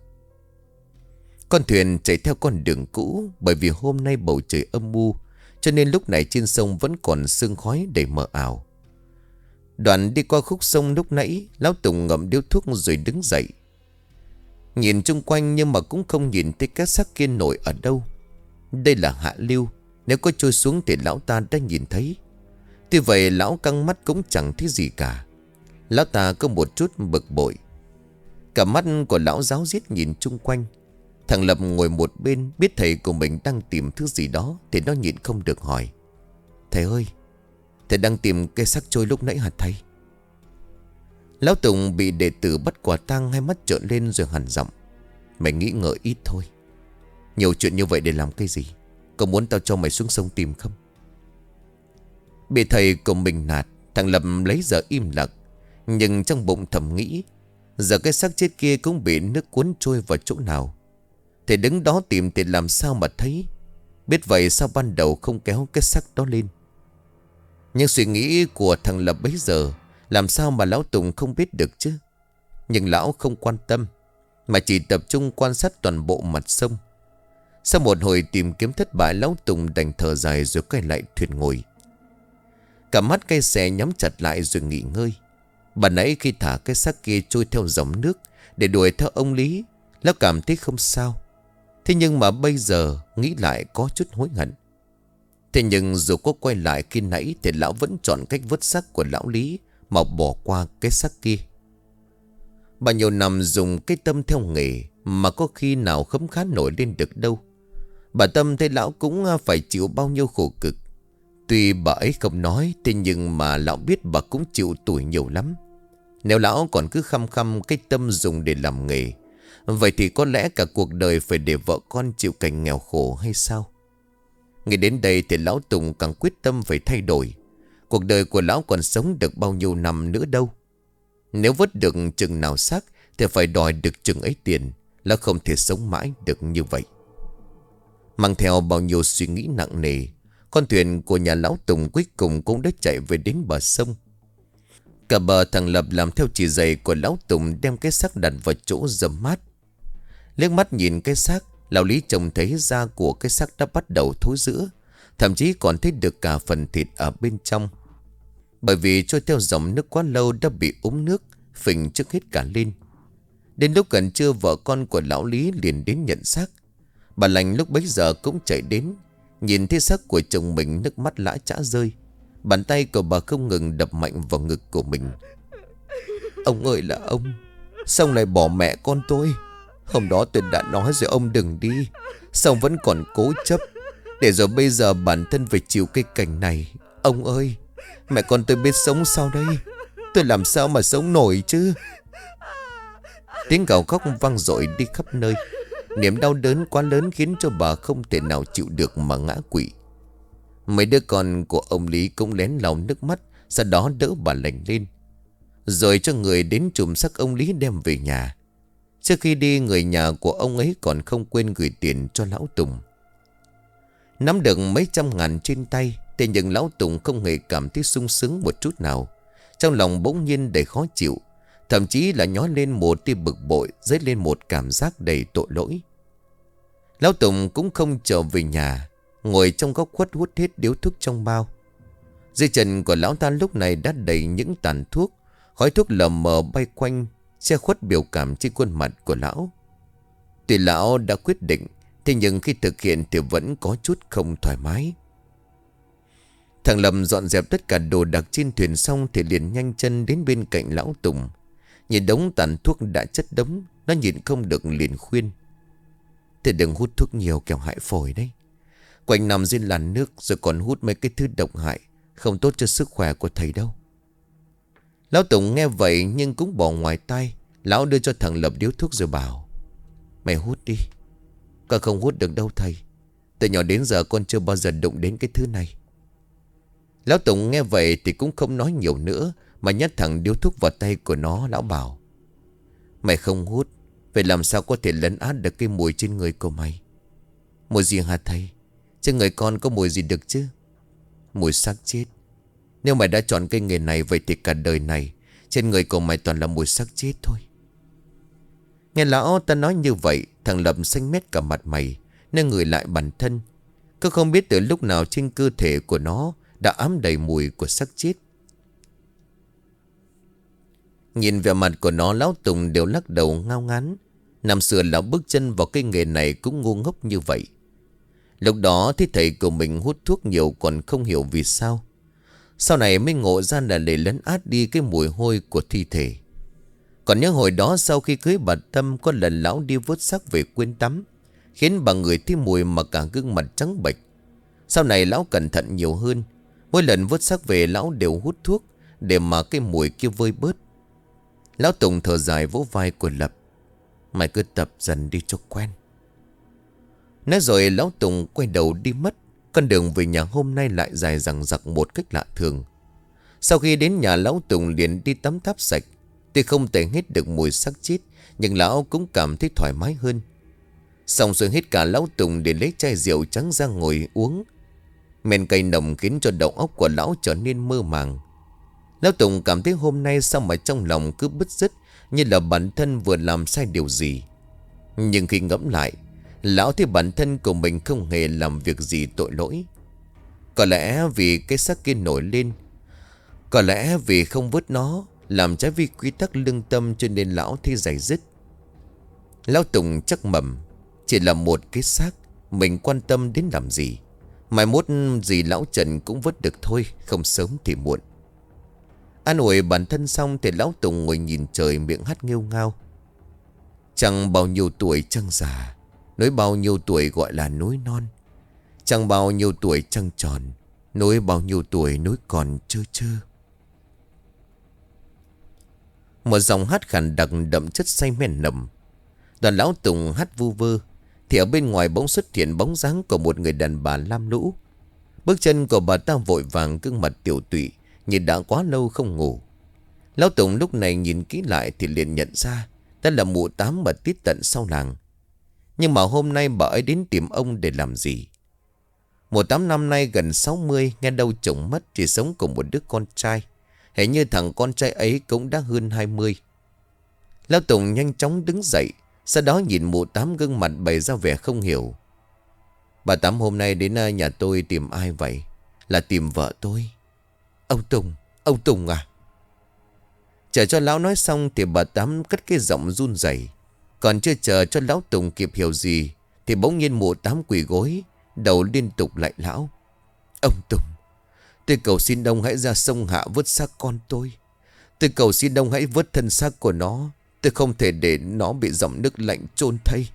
A: Con thuyền chạy theo con đường cũ, bởi vì hôm nay bầu trời âm u, cho nên lúc này trên sông vẫn còn sương khói đầy mờ ảo. Đoạn đi qua khúc sông lúc nãy, lão Tùng ngậm điếu thuốc rồi đứng dậy. Nhìn chung quanh nhưng mà cũng không nhìn thấy cái xác kia nổi ở đâu. Đây là hạ lưu, nếu có trôi xuống thì lão ta đã nhìn thấy. Tuy vậy lão căng mắt cũng chẳng thấy gì cả. Lão ta có một chút bực bội. Cả mắt của lão ráo riết nhìn chung quanh. Thằng Lập ngồi một bên biết thầy của mình đang tìm thứ gì đó thì nó nhịn không được hỏi: Thầy ơi, thầy đang tìm cây xác trôi lúc nãy hả thầy? Lão Tùng bị đệ tử bắt quả tang, hai mắt trợn lên rồi hằn giọng: Mày nghĩ ngợi ít thôi. Nhiều chuyện như vậy để làm cái gì? Có muốn tao cho mày xuống sông tìm không? Bị thầy của mình nạt, thằng Lập lấy giờ im lặng. Nhưng trong bụng thầm nghĩ: giờ cái xác chết kia cũng bị nước cuốn trôi vào chỗ nào. Thầy đứng đó tìm thì làm sao mà thấy. Biết vậy sao ban đầu không kéo cái xác đó lên? Nhưng suy nghĩ của thằng Lập bấy giờ làm sao mà lão Tùng không biết được chứ. Nhưng lão không quan tâm, mà chỉ tập trung quan sát toàn bộ mặt sông. Sau một hồi tìm kiếm thất bại, lão Tùng đành thở dài rồi quay lại thuyền ngồi. Cả mắt cây xe nhắm chặt lại rồi nghỉ ngơi. Bà nãy khi thả cái xác kia trôi theo dòng nước để đuổi theo ông Lý, lão cảm thấy không sao. Thế nhưng mà bây giờ nghĩ lại có chút hối hận. Thế nhưng dù có quay lại khi nãy thì lão vẫn chọn cách vớt xác của lão Lý mà bỏ qua cái xác kia. Bao nhiêu năm dùng cái tâm theo nghề mà có khi nào khấm khá nổi lên được đâu. Bà Tâm thấy lão cũng phải chịu bao nhiêu khổ cực. Tuy bà ấy không nói, thế nhưng mà lão biết bà cũng chịu tủi nhiều lắm. Nếu lão còn cứ khăm khăm cái tâm dùng để làm nghề, vậy thì có lẽ cả cuộc đời phải để vợ con chịu cảnh nghèo khổ hay sao? Nghĩ đến đây thì lão Tùng càng quyết tâm phải thay đổi. Cuộc đời của lão còn sống được bao nhiêu năm nữa đâu. Nếu vớt được chừng nào xác thì phải đòi được chừng ấy tiền. Lão không thể sống mãi được như vậy. Mang theo bao nhiêu suy nghĩ nặng nề, con thuyền của nhà lão Tùng cuối cùng cũng đã chạy về đến bờ sông. Cả bờ thằng Lập làm theo chỉ dạy của lão Tùng, đem cái xác đặt vào chỗ râm mát. Liếc mắt nhìn cái xác, lão Lý trông thấy da của cái xác đã bắt đầu thối rữa, thậm chí còn thấy được cả phần thịt ở bên trong. Bởi vì trôi theo dòng nước quá lâu đã bị úng nước, phình trước hết cả lên. Đến lúc gần trưa, vợ con của lão Lý liền đến nhận xác. Bà Lành lúc bấy giờ cũng chạy đến. Nhìn thấy xác của chồng mình, nước mắt lã chã rơi. Bàn tay của bà không ngừng đập mạnh vào ngực của mình. Ông ơi là ông, sao lại bỏ mẹ con tôi? Hôm đó tôi đã nói rồi ông đừng đi, sao vẫn còn cố chấp, để rồi bây giờ bản thân phải chịu cái cảnh này. Ông ơi, mẹ con tôi biết sống sao đây? Tôi làm sao mà sống nổi chứ? Tiếng gào khóc vang dội đi khắp nơi. Niềm đau đớn quá lớn khiến cho bà không thể nào chịu được mà ngã quỵ. Mấy đứa con của ông Lý cũng lén lau nước mắt, sau đó đỡ bà Lành lên, rồi cho người đến chùm xác ông Lý đem về nhà. Trước khi đi, người nhà của ông ấy còn không quên gửi tiền cho lão Tùng. Nắm được mấy trăm ngàn trên tay, thế nhưng lão Tùng không hề cảm thấy sung sướng một chút nào. Trong lòng bỗng nhiên đầy khó chịu, thậm chí là nhói lên một tia bực bội, dấy lên một cảm giác đầy tội lỗi. Lão Tùng cũng không trở về nhà, ngồi trong góc khuất hút hết điếu thuốc trong bao. Dưới chân của lão ta lúc này đã đầy những tàn thuốc, khói thuốc lờ mờ bay quanh, che khuất biểu cảm trên khuôn mặt của lão. Tuy lão đã quyết định, thế nhưng khi thực hiện thì vẫn có chút không thoải mái. Thằng Lâm dọn dẹp tất cả đồ đạc trên thuyền xong thì liền nhanh chân đến bên cạnh lão Tùng. Nhìn đống tàn thuốc đã chất đống, nó nhìn không được liền khuyên: "Thầy đừng hút thuốc nhiều kẻo hại phổi đấy. Quanh nằm dưới làn nước rồi còn hút mấy cái thứ độc hại, không tốt cho sức khỏe của thầy đâu." Lão Tùng nghe vậy nhưng cũng bỏ ngoài tai. Lão đưa cho thằng Lập điếu thuốc rồi bảo: "Mày hút đi. Con không hút được đâu thầy. Từ nhỏ đến giờ con chưa bao giờ đụng đến cái thứ này." Lão Tùng nghe vậy thì cũng không nói nhiều nữa, mà nhét thẳng điếu thuốc vào tay của nó. Lão bảo: "Mày không hút, vậy làm sao có thể lấn át được cái mùi trên người của mày?" "Mùi gì hả thầy? Trên người con có mùi gì được chứ?" "Mùi xác chết. Nếu mày đã chọn cái nghề này, vậy thì cả đời này trên người của mày toàn là mùi xác chết thôi." Nghe lão ta nói như vậy, thằng Lập xanh mét cả mặt mày, nên người lại bản thân. Cứ không biết từ lúc nào trên cơ thể của nó đã ám đầy mùi của xác chết. Nhìn vẻ mặt của nó, lão Tùng đều lắc đầu ngao ngán. Năm xưa lão bước chân vào cái nghề này cũng ngu ngốc như vậy. Lúc đó thì thầy của mình hút thuốc nhiều còn không hiểu vì sao. Sau này mới ngộ ra là để lấn át đi cái mùi hôi của thi thể. Còn nhớ hồi đó sau khi cưới bà Tâm, có lần lão đi vớt xác về quên tắm, khiến bà người thấy mùi mà cả gương mặt trắng bệch. Sau này lão cẩn thận nhiều hơn. Mỗi lần vớt xác về lão đều hút thuốc để mà cái mùi kia vơi bớt. Lão Tùng thở dài vỗ vai của Lập: "Mày cứ tập dần đi cho quen." Nói rồi lão Tùng quay đầu đi mất. Con đường về nhà hôm nay lại dài dằng dặc một cách lạ thường. Sau khi đến nhà, lão Tùng liền đi tắm tháp sạch. Tuy không thể hết được mùi xác chết, nhưng lão cũng cảm thấy thoải mái hơn. Xong rồi hết cả, lão Tùng để lấy chai rượu trắng ra ngồi uống. Men cay nồng khiến cho đầu óc của lão trở nên mơ màng. Lão Tùng cảm thấy hôm nay sao mà trong lòng cứ bứt rứt, như là bản thân vừa làm sai điều gì. Nhưng khi ngẫm lại, lão thấy bản thân của mình không hề làm việc gì tội lỗi. Có lẽ vì cái xác kia nổi lên, có lẽ vì không vớt nó, làm trái vi quy tắc lương tâm, cho nên lão thấy dày dứt. Lão Tùng chắc mầm, chỉ là một cái xác, mình quan tâm đến làm gì. Mai mốt gì lão Trần cũng vớt được thôi, không sớm thì muộn. An ủi bản thân xong thì lão Tùng ngồi nhìn trời, miệng hát nghêu ngao: "Chẳng bao nhiêu tuổi trăng già, nối bao nhiêu tuổi gọi là nối non. Chẳng bao nhiêu tuổi trăng tròn, nối bao nhiêu tuổi nối còn trơ trơ." Một dòng hát khàn đặc đậm chất say men nồng. Đoàn lão Tùng hát vu vơ thì ở bên ngoài bỗng xuất hiện bóng dáng của một người đàn bà lam lũ. Bước chân của bà ta vội vàng, gương mặt tiểu tụy như đã quá lâu không ngủ. Lão Tùng lúc này nhìn kỹ lại thì liền nhận ra đó là mụ Tám mà tít tận sau làng. Nhưng mà hôm nay bà ấy đến tìm ông để làm gì? Mụ Tám năm nay gần sáu mươi, nghe đâu chồng mất, chỉ sống cùng một đứa con trai. Hình như thằng con trai ấy cũng đã hơn hai mươi. Lão Tùng nhanh chóng đứng dậy, sau đó nhìn mụ Tám gương mặt bày ra vẻ không hiểu. "Bà Tám hôm nay đến nhà tôi tìm ai vậy?" "Là tìm vợ tôi." "Ông Tùng, ông Tùng à?" Chờ cho lão nói xong thì bà Tám cất cái giọng run rẩy. Còn chưa chờ cho lão Tùng kịp hiểu gì thì bỗng nhiên mụ Tám quỳ gối, đầu liên tục lạy lão: "Ông Tùng, tôi cầu xin ông hãy ra sông Hạ vớt xác con tôi. Tôi cầu xin ông hãy vớt thân xác của nó. Tôi không thể để nó bị dòng nước lạnh chôn thây."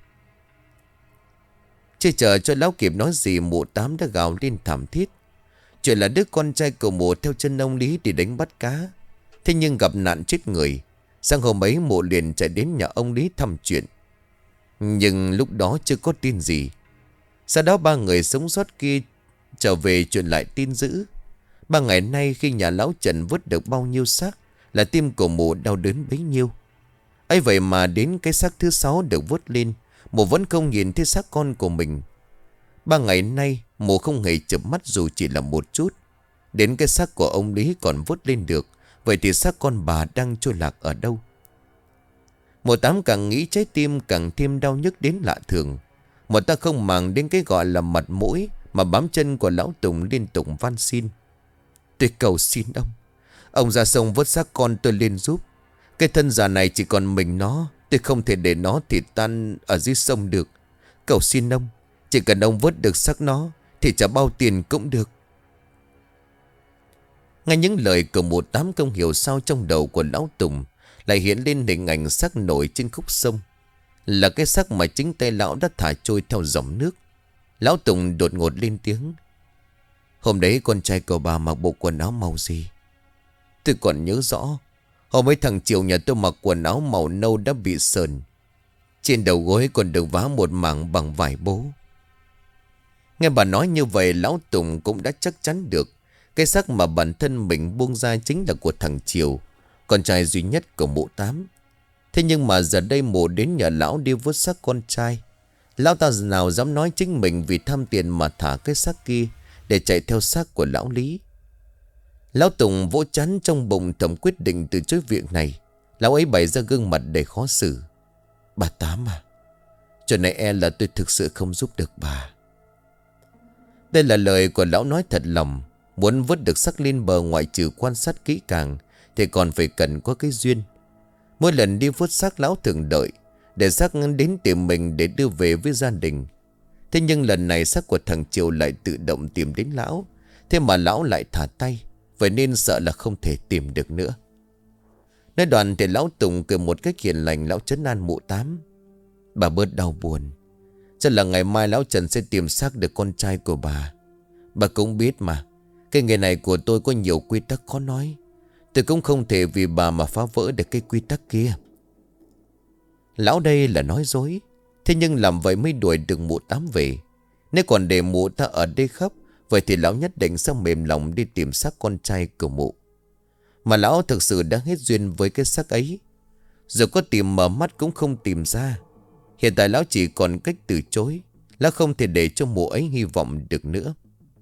A: Chưa chờ cho lão kịp nói gì, mụ Tám đã gào lên thảm thiết. Chuyện là đứa con trai của mụ theo chân ông Lý đi đánh bắt cá, thế nhưng gặp nạn chết người. Sáng hôm ấy mụ liền chạy đến nhà ông Lý thăm chuyện, nhưng lúc đó chưa có tin gì. Sau đó ba người sống sót kia trở về truyền lại tin dữ. Ba ngày nay khi nhà lão Trần vớt được bao nhiêu xác là tim của mụ đau đớn bấy nhiêu. ấy vậy mà đến cái xác thứ sáu được vớt lên, mụ vẫn không nhìn thấy xác con của mình. Ba ngày nay mụ không hề chợp mắt dù chỉ là một chút. Đến cái xác của ông Lý còn vớt lên được, vậy thì xác con bà đang trôi lạc ở đâu? Mụ Tám càng nghĩ trái tim càng thêm đau nhức đến lạ thường. Mụ ta không màng đến cái gọi là mặt mũi mà bám chân của lão Tùng liên tục van xin: "Tôi cầu xin ông, ông ra sông vớt xác con tôi lên giúp. Cái thân già này chỉ còn mình nó, tôi không thể để nó thịt tan ở dưới sông được. Cầu xin ông, chỉ cần ông vớt được xác nó thì trả bao tiền cũng được." Ngay những lời của mụ tám không hiểu sao trong đầu của lão Tùng lại hiện lên hình ảnh xác nổi trên khúc sông. Là cái xác mà chính tay lão đã thả trôi theo dòng nước. Lão Tùng đột ngột lên tiếng. Hôm đấy con trai của bà mặc bộ quần áo màu gì? Tôi còn nhớ rõ. Hôm ấy thằng Triều nhà tôi mặc quần áo màu nâu đã bị sờn. Trên đầu gối còn được vá một mảng bằng vải bố. Nghe bà nói như vậy, lão Tùng cũng đã chắc chắn được cái xác mà bản thân mình buông ra chính là của thằng Triều, con trai duy nhất của mụ tám. Thế nhưng mà giờ đây mụ đến nhà lão đi vớt xác con trai. Lão ta nào dám nói chính mình vì tham tiền mà thả cái xác kia để chạy theo xác của lão Lý. Lão Tùng vỗ chán trong bụng thầm quyết định từ chối việc này. Lão ấy bày ra gương mặt đầy khó xử. Bà Tám à, chuyện này e là tôi thực sự không giúp được bà. Đây là lời của lão nói thật lòng. Muốn vớt được xác lên bờ, ngoại trừ quan sát kỹ càng thì còn phải cần có cái duyên. Mỗi lần đi vớt xác, lão thường đợi để xác đến tìm mình để đưa về với gia đình. Thế nhưng lần này xác của thằng Triều lại tự động tìm đến lão. Thế mà lão lại thả tay, vậy nên sợ là không thể tìm được nữa. Nói đoạn thì lão Tùng cười một cách hiền lành. Lão trấn an mụ tám. Bà bớt đau buồn. Chắc là ngày mai lão Trần sẽ tìm xác được con trai của bà. Bà cũng biết mà, cái nghề này của tôi có nhiều quy tắc khó nói. Tôi cũng không thể vì bà mà phá vỡ được cái quy tắc kia. Lão đây là nói dối. Thế nhưng làm vậy mới đuổi được mụ tám về. Nếu còn để mụ ta ở đây khóc, vậy thì lão nhất định sẽ mềm lòng đi tìm xác con trai của mụ. Mà lão thực sự đã hết duyên với cái xác ấy. Dù có tìm mở mắt cũng không tìm ra. Hiện tại lão chỉ còn cách từ chối. Lão không thể để cho mụ ấy hy vọng được nữa.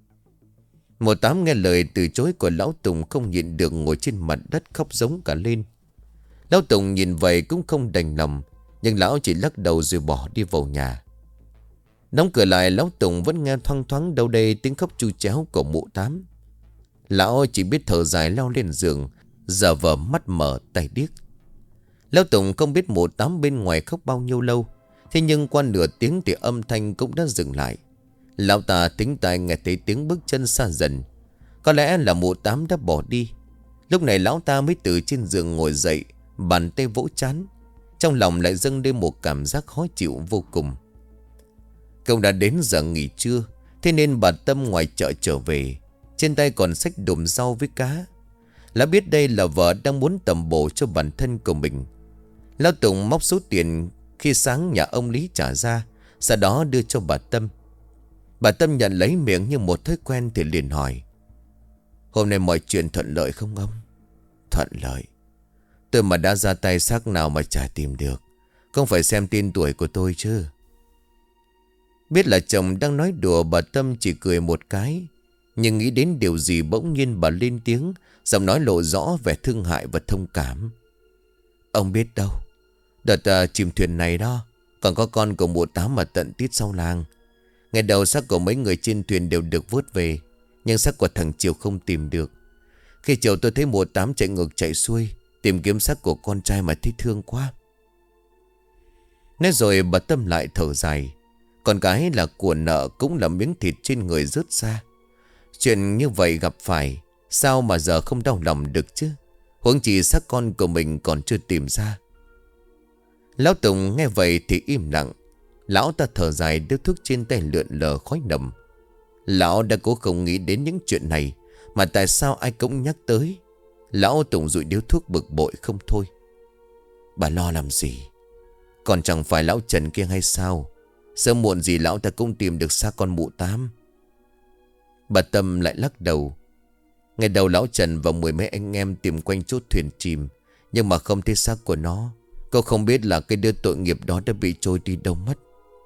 A: Mụ tám nghe lời từ chối của lão Tùng không nhịn được, ngồi trên mặt đất khóc giống cả lên. Lão Tùng nhìn vậy cũng không đành lòng, nhưng lão chỉ lắc đầu rồi bỏ đi vào nhà. Đóng cửa lại, lão Tùng vẫn nghe thoang thoáng đâu đây tiếng khóc chu chéo của mụ tám. Lão chỉ biết thở dài leo lên giường, giờ vờ mắt mở tay điếc. Lão Tùng không biết mụ tám bên ngoài khóc bao nhiêu lâu. Thế nhưng qua nửa tiếng thì âm thanh cũng đã dừng lại. Lão ta tính tai nghe thấy tiếng bước chân xa dần. Có lẽ là mụ tám đã bỏ đi. Lúc này lão ta mới từ trên giường ngồi dậy, bàn tay vỗ trán. Trong lòng lại dâng lên một cảm giác khó chịu vô cùng. Cậu đã đến giờ nghỉ trưa, thế nên bà Tâm ngoài chợ trở về, trên tay còn xách đùm rau với cá. Lão biết đây là vợ đang muốn tầm bổ cho bản thân của mình. Lão Tùng móc số tiền khi sáng nhà ông Lý trả ra, sau đó đưa cho bà Tâm. Bà Tâm nhận lấy miệng như một thói quen thì liền hỏi. Hôm nay mọi chuyện thuận lợi không ông? Thuận lợi. Tôi mà đã ra tay xác nào mà chả tìm được. Không phải xem tin tuổi của tôi chứ. Biết là chồng đang nói đùa, bà Tâm chỉ cười một cái. Nhưng nghĩ đến điều gì bỗng nhiên bà lên tiếng, giọng nói lộ rõ vẻ thương hại và thông cảm. Ông biết đâu, đợt uh, chìm thuyền này đó, còn có con của mụ tám mà tận tít sau làng. Ngày đầu xác của mấy người trên thuyền đều được vớt về, nhưng xác của thằng Triều không tìm được. Khi chiều tôi thấy mụ tám chạy ngược chạy xuôi tìm kiếm xác của con trai mà thấy thương quá. Nói rồi bà Tâm lại thở dài. Con cái là của nợ, cũng là miếng thịt trên người rớt ra. Chuyện như vậy gặp phải, sao mà giờ không đau lòng được chứ? Huống chi xác con của mình còn chưa tìm ra. Lão Tùng nghe vậy thì im lặng. Lão ta thở dài, đưa thuốc trên tay lượn lờ khói nồng. Lão đã cố không nghĩ đến những chuyện này, mà tại sao ai cũng nhắc tới. Lão Tùng dụi điếu thuốc bực bội không thôi. Bà lo làm gì? Còn chẳng phải lão Trần kia hay sao? Sớm muộn gì lão ta cũng tìm được xác con mụ tám. Bà Tâm lại lắc đầu. Ngày đầu lão Trần và mười mấy anh em tìm quanh chỗ thuyền chìm, nhưng mà không thấy xác của nó. Cậu không biết là cái đứa tội nghiệp đó đã bị trôi đi đâu mất.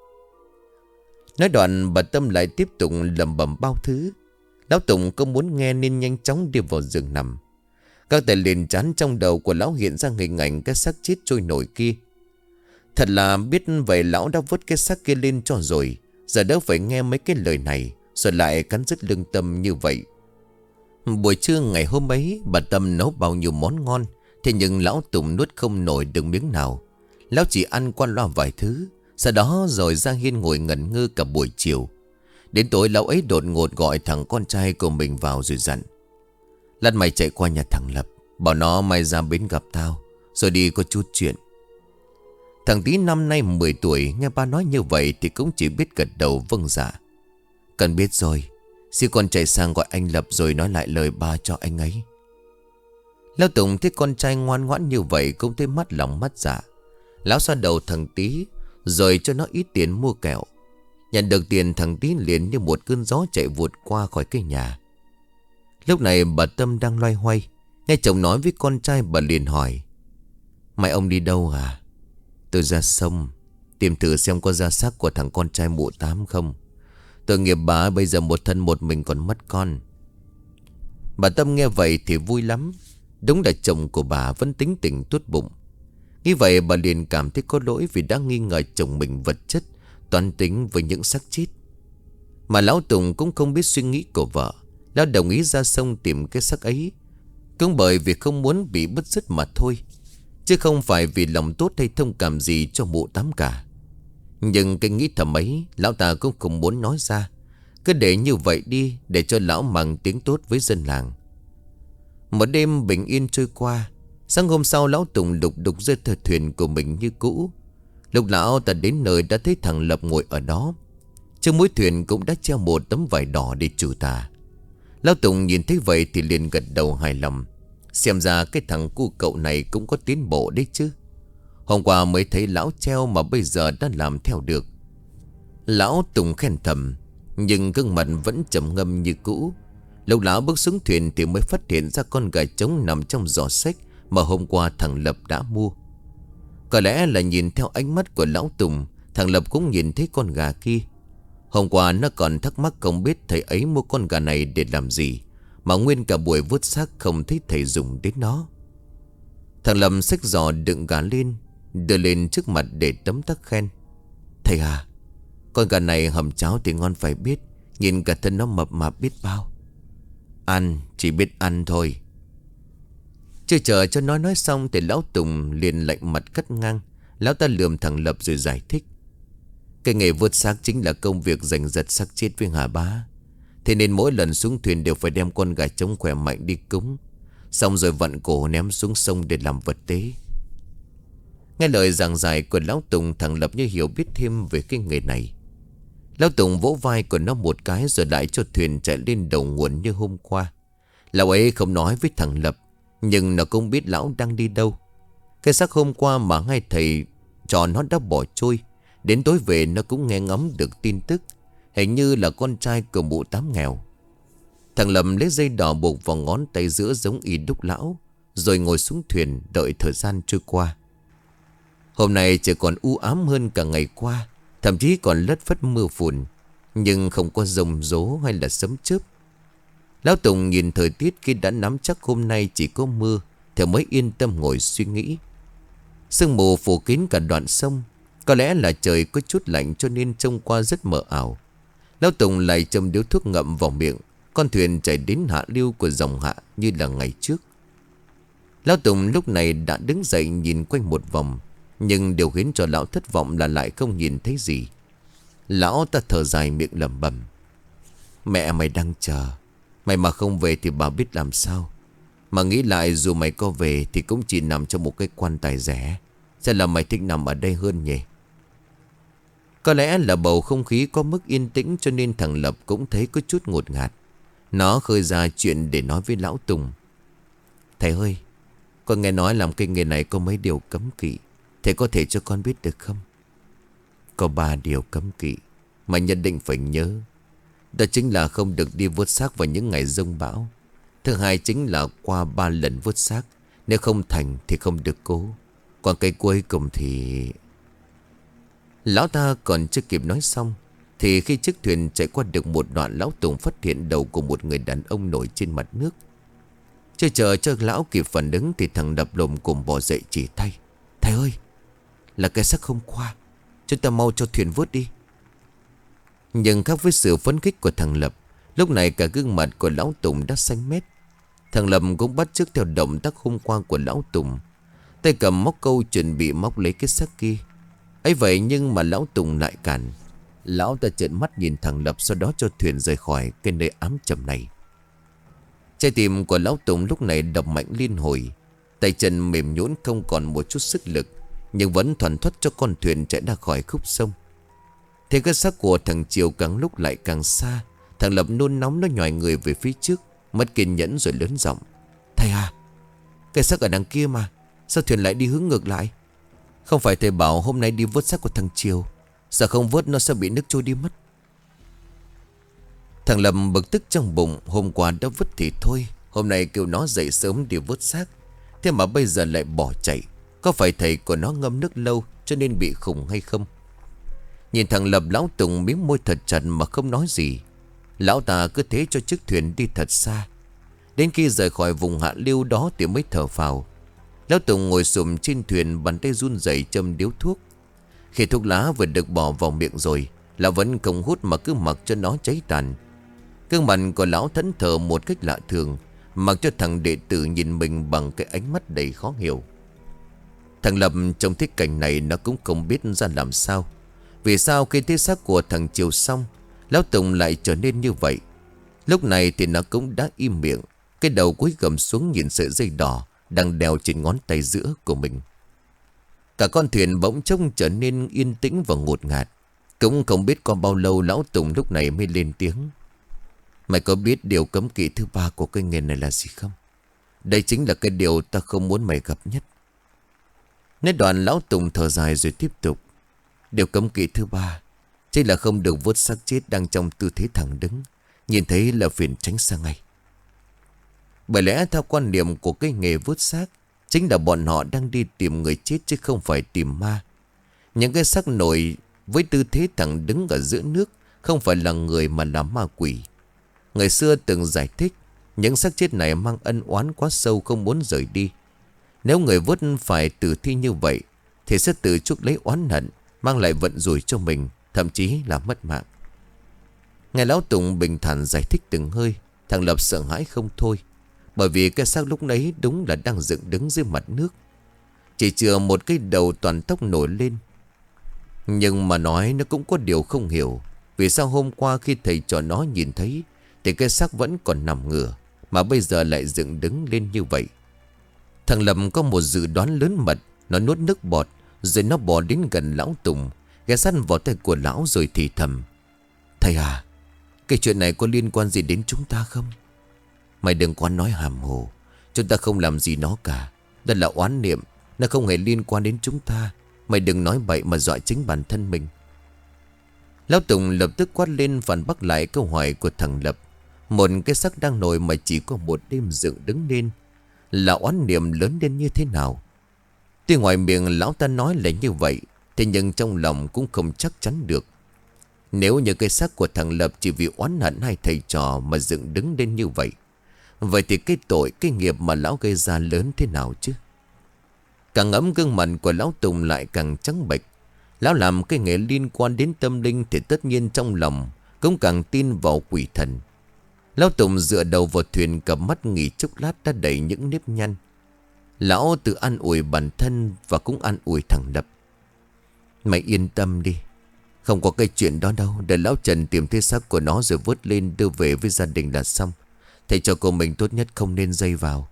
A: Nói đoạn bà Tâm lại tiếp tục lẩm bẩm bao thứ. Lão Tùng không muốn nghe nên nhanh chóng đi vào giường nằm. Các tay liền chán trong đầu của lão hiện ra hình ảnh cái xác chết trôi nổi kia. Thật là biết vậy lão đã vớt cái xác kia lên cho rồi, giờ đỡ phải nghe mấy cái lời này, rồi lại cắn rứt lương tâm như vậy. Buổi trưa ngày hôm ấy, bà Tâm nấu bao nhiêu món ngon, thế nhưng lão Tùng nuốt không nổi được miếng nào. Lão chỉ ăn qua loa vài thứ, sau đó rồi ra hiên ngồi ngẩn ngơ cả buổi chiều. Đến tối lão ấy đột ngột gọi thằng con trai của mình vào rồi dặn. Lát mày chạy qua nhà thằng Lập, bảo nó mày ra bến gặp tao, rồi đi có chút chuyện. Thằng Tí năm nay mười tuổi, nghe ba nói như vậy thì cũng chỉ biết gật đầu vâng dạ. Cần biết rồi, xin con chạy sang gọi anh Lập rồi nói lại lời ba cho anh ấy. Lão Tùng thấy con trai ngoan ngoãn như vậy cũng thấy mắt lòng mắt dạ. Lão xoa đầu thằng Tí rồi cho nó ít tiền mua kẹo. Nhận được tiền, thằng Tí liền như một cơn gió chạy vụt qua khỏi cái nhà. Lúc này bà Tâm đang loay hoay, nghe chồng nói với con trai, bà liền hỏi: Mày ông đi đâu à? Tôi ra sông tìm thử xem có ra xác của thằng con trai mụ Tám không. Tội nghiệp bà bây giờ một thân một mình còn mất con. Bà Tâm nghe vậy thì vui lắm. Đúng là chồng của bà vẫn tính tình tốt bụng. Như vậy bà liền cảm thấy có lỗi vì đã nghi ngờ chồng mình vật chất, toán tính với những xác chết. Mà lão Tùng cũng không biết suy nghĩ của vợ. Lão đồng ý ra sông tìm cái xác ấy cũng bởi vì không muốn bị bứt rứt mà thôi, chứ không phải vì lòng tốt hay thông cảm gì cho mụ Tám cả. Nhưng cái nghĩ thầm ấy lão ta cũng không muốn nói ra. Cứ để như vậy đi, để cho lão mang tiếng tốt với dân làng. Một đêm bình yên trôi qua. Sáng hôm sau lão Tùng lục đục dưới thờ thuyền của mình như cũ. Lúc lão ta đến nơi đã thấy thằng Lập ngồi ở đó. Trên mũi thuyền cũng đã treo một tấm vải đỏ để trừ tà. Lão Tùng nhìn thấy vậy thì liền gật đầu hài lòng. Xem ra cái thằng cu cậu này cũng có tiến bộ đấy chứ. Hôm qua mới thấy lão treo mà bây giờ đã làm theo được. Lão Tùng khen thầm, nhưng gương mặt vẫn trầm ngâm như cũ. Lúc lão bước xuống thuyền thì mới phát hiện ra con gà trống nằm trong giỏ xách mà hôm qua thằng Lập đã mua. Có lẽ là nhìn theo ánh mắt của lão Tùng, thằng Lập cũng nhìn thấy con gà kia. Hôm qua nó còn thắc mắc không biết thầy ấy mua con gà này để làm gì, mà nguyên cả buổi vớt xác không thấy thầy dùng đến nó. Thằng Lập xách giỏ đựng gà lên, đưa lên trước mặt để tấm tắc khen: Thầy à, con gà này hầm cháo thì ngon phải biết. Nhìn cả thân nó mập mạp biết bao. Ăn, chỉ biết ăn thôi. Chưa chờ cho nó nói xong thì lão Tùng liền lạnh mặt cắt ngang. Lão ta lườm thằng Lập rồi giải thích: Cái nghề vớt xác chính là công việc giành giật xác chết với Hà Bá. Thế nên mỗi lần xuống thuyền đều phải đem con gà trống khỏe mạnh đi cúng, xong rồi vặn cổ ném xuống sông để làm vật tế. Nghe lời giảng giải của lão Tùng, thằng Lập như hiểu biết thêm về cái nghề này. Lão Tùng vỗ vai của nó một cái rồi lại cho thuyền chạy lên đầu nguồn như hôm qua. Lão ấy không nói với thằng Lập, nhưng nó cũng biết lão đang đi đâu. Cái xác hôm qua mà hai thầy trò nó đã bỏ trôi, đến tối về nó cũng nghe ngóng được tin tức. Hình như là con trai của mụ Tám nghèo. Thằng Lập lấy dây đỏ buộc vào ngón tay giữa giống y đúc lão, rồi ngồi xuống thuyền đợi thời gian trôi qua. Hôm nay trời còn u ám hơn cả ngày qua, thậm chí còn lất phất mưa phùn, nhưng không có rông rố hay là sấm chớp. Lão Tùng nhìn thời tiết khi đã nắm chắc hôm nay chỉ có mưa thì mới yên tâm ngồi suy nghĩ. Sương mù phủ kín cả đoạn sông, có lẽ là trời có chút lạnh cho nên trông qua rất mờ ảo. Lão Tùng lại châm điếu thuốc ngậm vào miệng. Con thuyền chạy đến hạ lưu của dòng hạ như là ngày trước. Lão Tùng lúc này đã đứng dậy nhìn quanh một vòng, nhưng điều khiến cho lão thất vọng là lại không nhìn thấy gì. Lão ta thở dài miệng lẩm bẩm: Mẹ mày đang chờ. Mày mà không về thì bà biết làm sao. Mà nghĩ lại dù mày có về thì cũng chỉ nằm trong một cái quan tài rẻ. Chắc là mày thích nằm ở đây hơn nhỉ. Có lẽ là bầu không khí có mức yên tĩnh cho nên thằng Lập cũng thấy có chút ngột ngạt. Nó khơi ra chuyện để nói với lão Tùng: Thầy ơi, con nghe nói làm cái nghề này có mấy điều cấm kỵ. Thầy có thể cho con biết được không? Có ba điều cấm kỵ mà nhất định phải nhớ. Đó chính là không được đi vớt xác vào những ngày giông bão. Thứ hai chính là qua ba lần vớt xác, nếu không thành thì không được cố. Còn cái cuối cùng thì... Lão ta còn chưa kịp nói xong thì khi chiếc thuyền chạy qua được một đoạn, lão Tùng phát hiện đầu của một người đàn ông nổi trên mặt nước. Chưa chờ cho lão kịp phản ứng thì thằng Đập lồm cùng bò dậy chỉ tay: Thầy ơi, là cái xác hôm qua, chúng ta mau cho thuyền vớt đi. Nhưng khác với sự phấn khích của thằng Lập, lúc này cả gương mặt của lão Tùng đã xanh mét. Thằng Lập cũng bắt chước theo động tác hôm qua của lão Tùng, tay cầm móc câu chuẩn bị móc lấy cái xác kia. Ấy vậy nhưng mà lão Tùng lại cản. Lão ta trợn mắt nhìn thằng Lập, sau đó cho thuyền rời khỏi cái nơi ám trầm này. Trái tim của lão Tùng lúc này đập mạnh liên hồi. Tay chân mềm nhũn không còn một chút sức lực, nhưng vẫn thoăn thoắt cho con thuyền chạy ra khỏi khúc sông. Thế cái xác của thằng Chiều càng lúc lại càng xa. Thằng Lập nôn nóng nó nhòi người về phía trước, mất kiên nhẫn rồi lớn giọng: "Thầy à, cái xác ở đằng kia mà, sao thuyền lại đi hướng ngược lại? Không phải thầy bảo hôm nay đi vớt xác của thằng Chiều, giờ không vớt nó sẽ bị nước trôi đi mất." Thằng Lập bực tức trong bụng. Hôm qua đã vứt thì thôi, hôm nay kêu nó dậy sớm đi vớt xác, thế mà bây giờ lại bỏ chạy. Có phải thầy của nó ngâm nước lâu cho nên bị khùng hay không? Nhìn thằng Lập, lão Tùng mím môi thật chặt mà không nói gì. Lão ta cứ thế cho chiếc thuyền đi thật xa. Đến khi rời khỏi vùng hạ lưu đó thì mới thở phào. Lão Tùng ngồi xổm trên thuyền, bàn tay run rẩy châm điếu thuốc. Khi thuốc lá vừa được bỏ vào miệng rồi, lão vẫn không hút mà cứ mặc cho nó cháy tàn. Gương mặt của lão thẫn thờ một cách lạ thường, mặc cho thằng đệ tử nhìn mình bằng cái ánh mắt đầy khó hiểu. Thằng Lập trong thế cảnh này nó cũng không biết ra làm sao. Vì sao khi thấy xác của thằng Chiều xong, lão Tùng lại trở nên như vậy? Lúc này thì nó cũng đã im miệng, cái đầu cúi gằm xuống nhìn sợi dây đỏ đang đeo trên ngón tay giữa của mình. Cả con thuyền bỗng trông trở nên yên tĩnh và ngột ngạt. Cũng không biết qua bao lâu lão Tùng lúc này mới lên tiếng: "Mày có biết điều cấm kỵ thứ ba của cái nghề này là gì không? Đây chính là cái điều ta không muốn mày gặp nhất." Nói đoạn lão Tùng thở dài rồi tiếp tục: "Điều cấm kỵ thứ ba chính là không được vớt xác chết đang trong tư thế thẳng đứng. Nhìn thấy là phiền tránh xa ngay. Bởi lẽ theo quan niệm của cái nghề vớt xác, chính là bọn họ đang đi tìm người chết chứ không phải tìm ma. Những cái xác nổi với tư thế thẳng đứng ở giữa nước không phải là người mà là ma quỷ. Người xưa từng giải thích những xác chết này mang ân oán quá sâu không muốn rời đi. Nếu người vớt phải tử thi như vậy thì sẽ tự chuốc lấy oán hận, mang lại vận rủi cho mình, thậm chí là mất mạng." Nghe lão Tùng bình thản giải thích từng hơi, thằng Lập sợ hãi không thôi. Bởi vì cái xác lúc nấy đúng là đang dựng đứng dưới mặt nước, chỉ chừa một cái đầu toàn tóc nổi lên. Nhưng mà nói nó cũng có điều không hiểu. Vì sao hôm qua khi thầy trò nó nhìn thấy thì cái xác vẫn còn nằm ngửa, mà bây giờ lại dựng đứng lên như vậy? Thằng Lập có một dự đoán lớn mật. Nó nuốt nước bọt, rồi nó bò đến gần lão Tùng, ghé sát vào tay của lão rồi thì thầm: "Thầy à, cái chuyện này có liên quan gì đến chúng ta không? Mày đừng có nói hàm hồ. Chúng ta không làm gì nó cả. Đó là oán niệm, nó không hề liên quan đến chúng ta. Mày đừng nói bậy mà dọa chính bản thân mình." Lão Tùng lập tức quát lên phản bác lại câu hỏi của thằng Lập. Một cái xác đang nổi mà chỉ có một đêm dựng đứng lên, là oán niệm lớn đến như thế nào? Tuy ngoài miệng lão ta nói là như vậy, thế nhưng trong lòng cũng không chắc chắn được. Nếu như cái xác của thằng Lập chỉ vì oán hận hai thầy trò mà dựng đứng lên như vậy, vậy thì cái tội, cái nghiệp mà lão gây ra lớn thế nào chứ? Càng ngẫm gương mặt của lão Tùng lại càng trắng bệch. Lão làm cái nghề liên quan đến tâm linh thì tất nhiên trong lòng cũng càng tin vào quỷ thần. Lão Tùng dựa đầu vào thuyền, cầm mắt nghỉ chốc lát đã đầy những nếp nhăn. Lão tự an ủi bản thân và cũng an ủi thằng Lập: "Mày yên tâm đi, không có cái chuyện đó đâu. Để lão Trần tìm thấy xác của nó rồi vớt lên đưa về với gia đình là xong. Thầy cho cô mình tốt nhất không nên dây vào."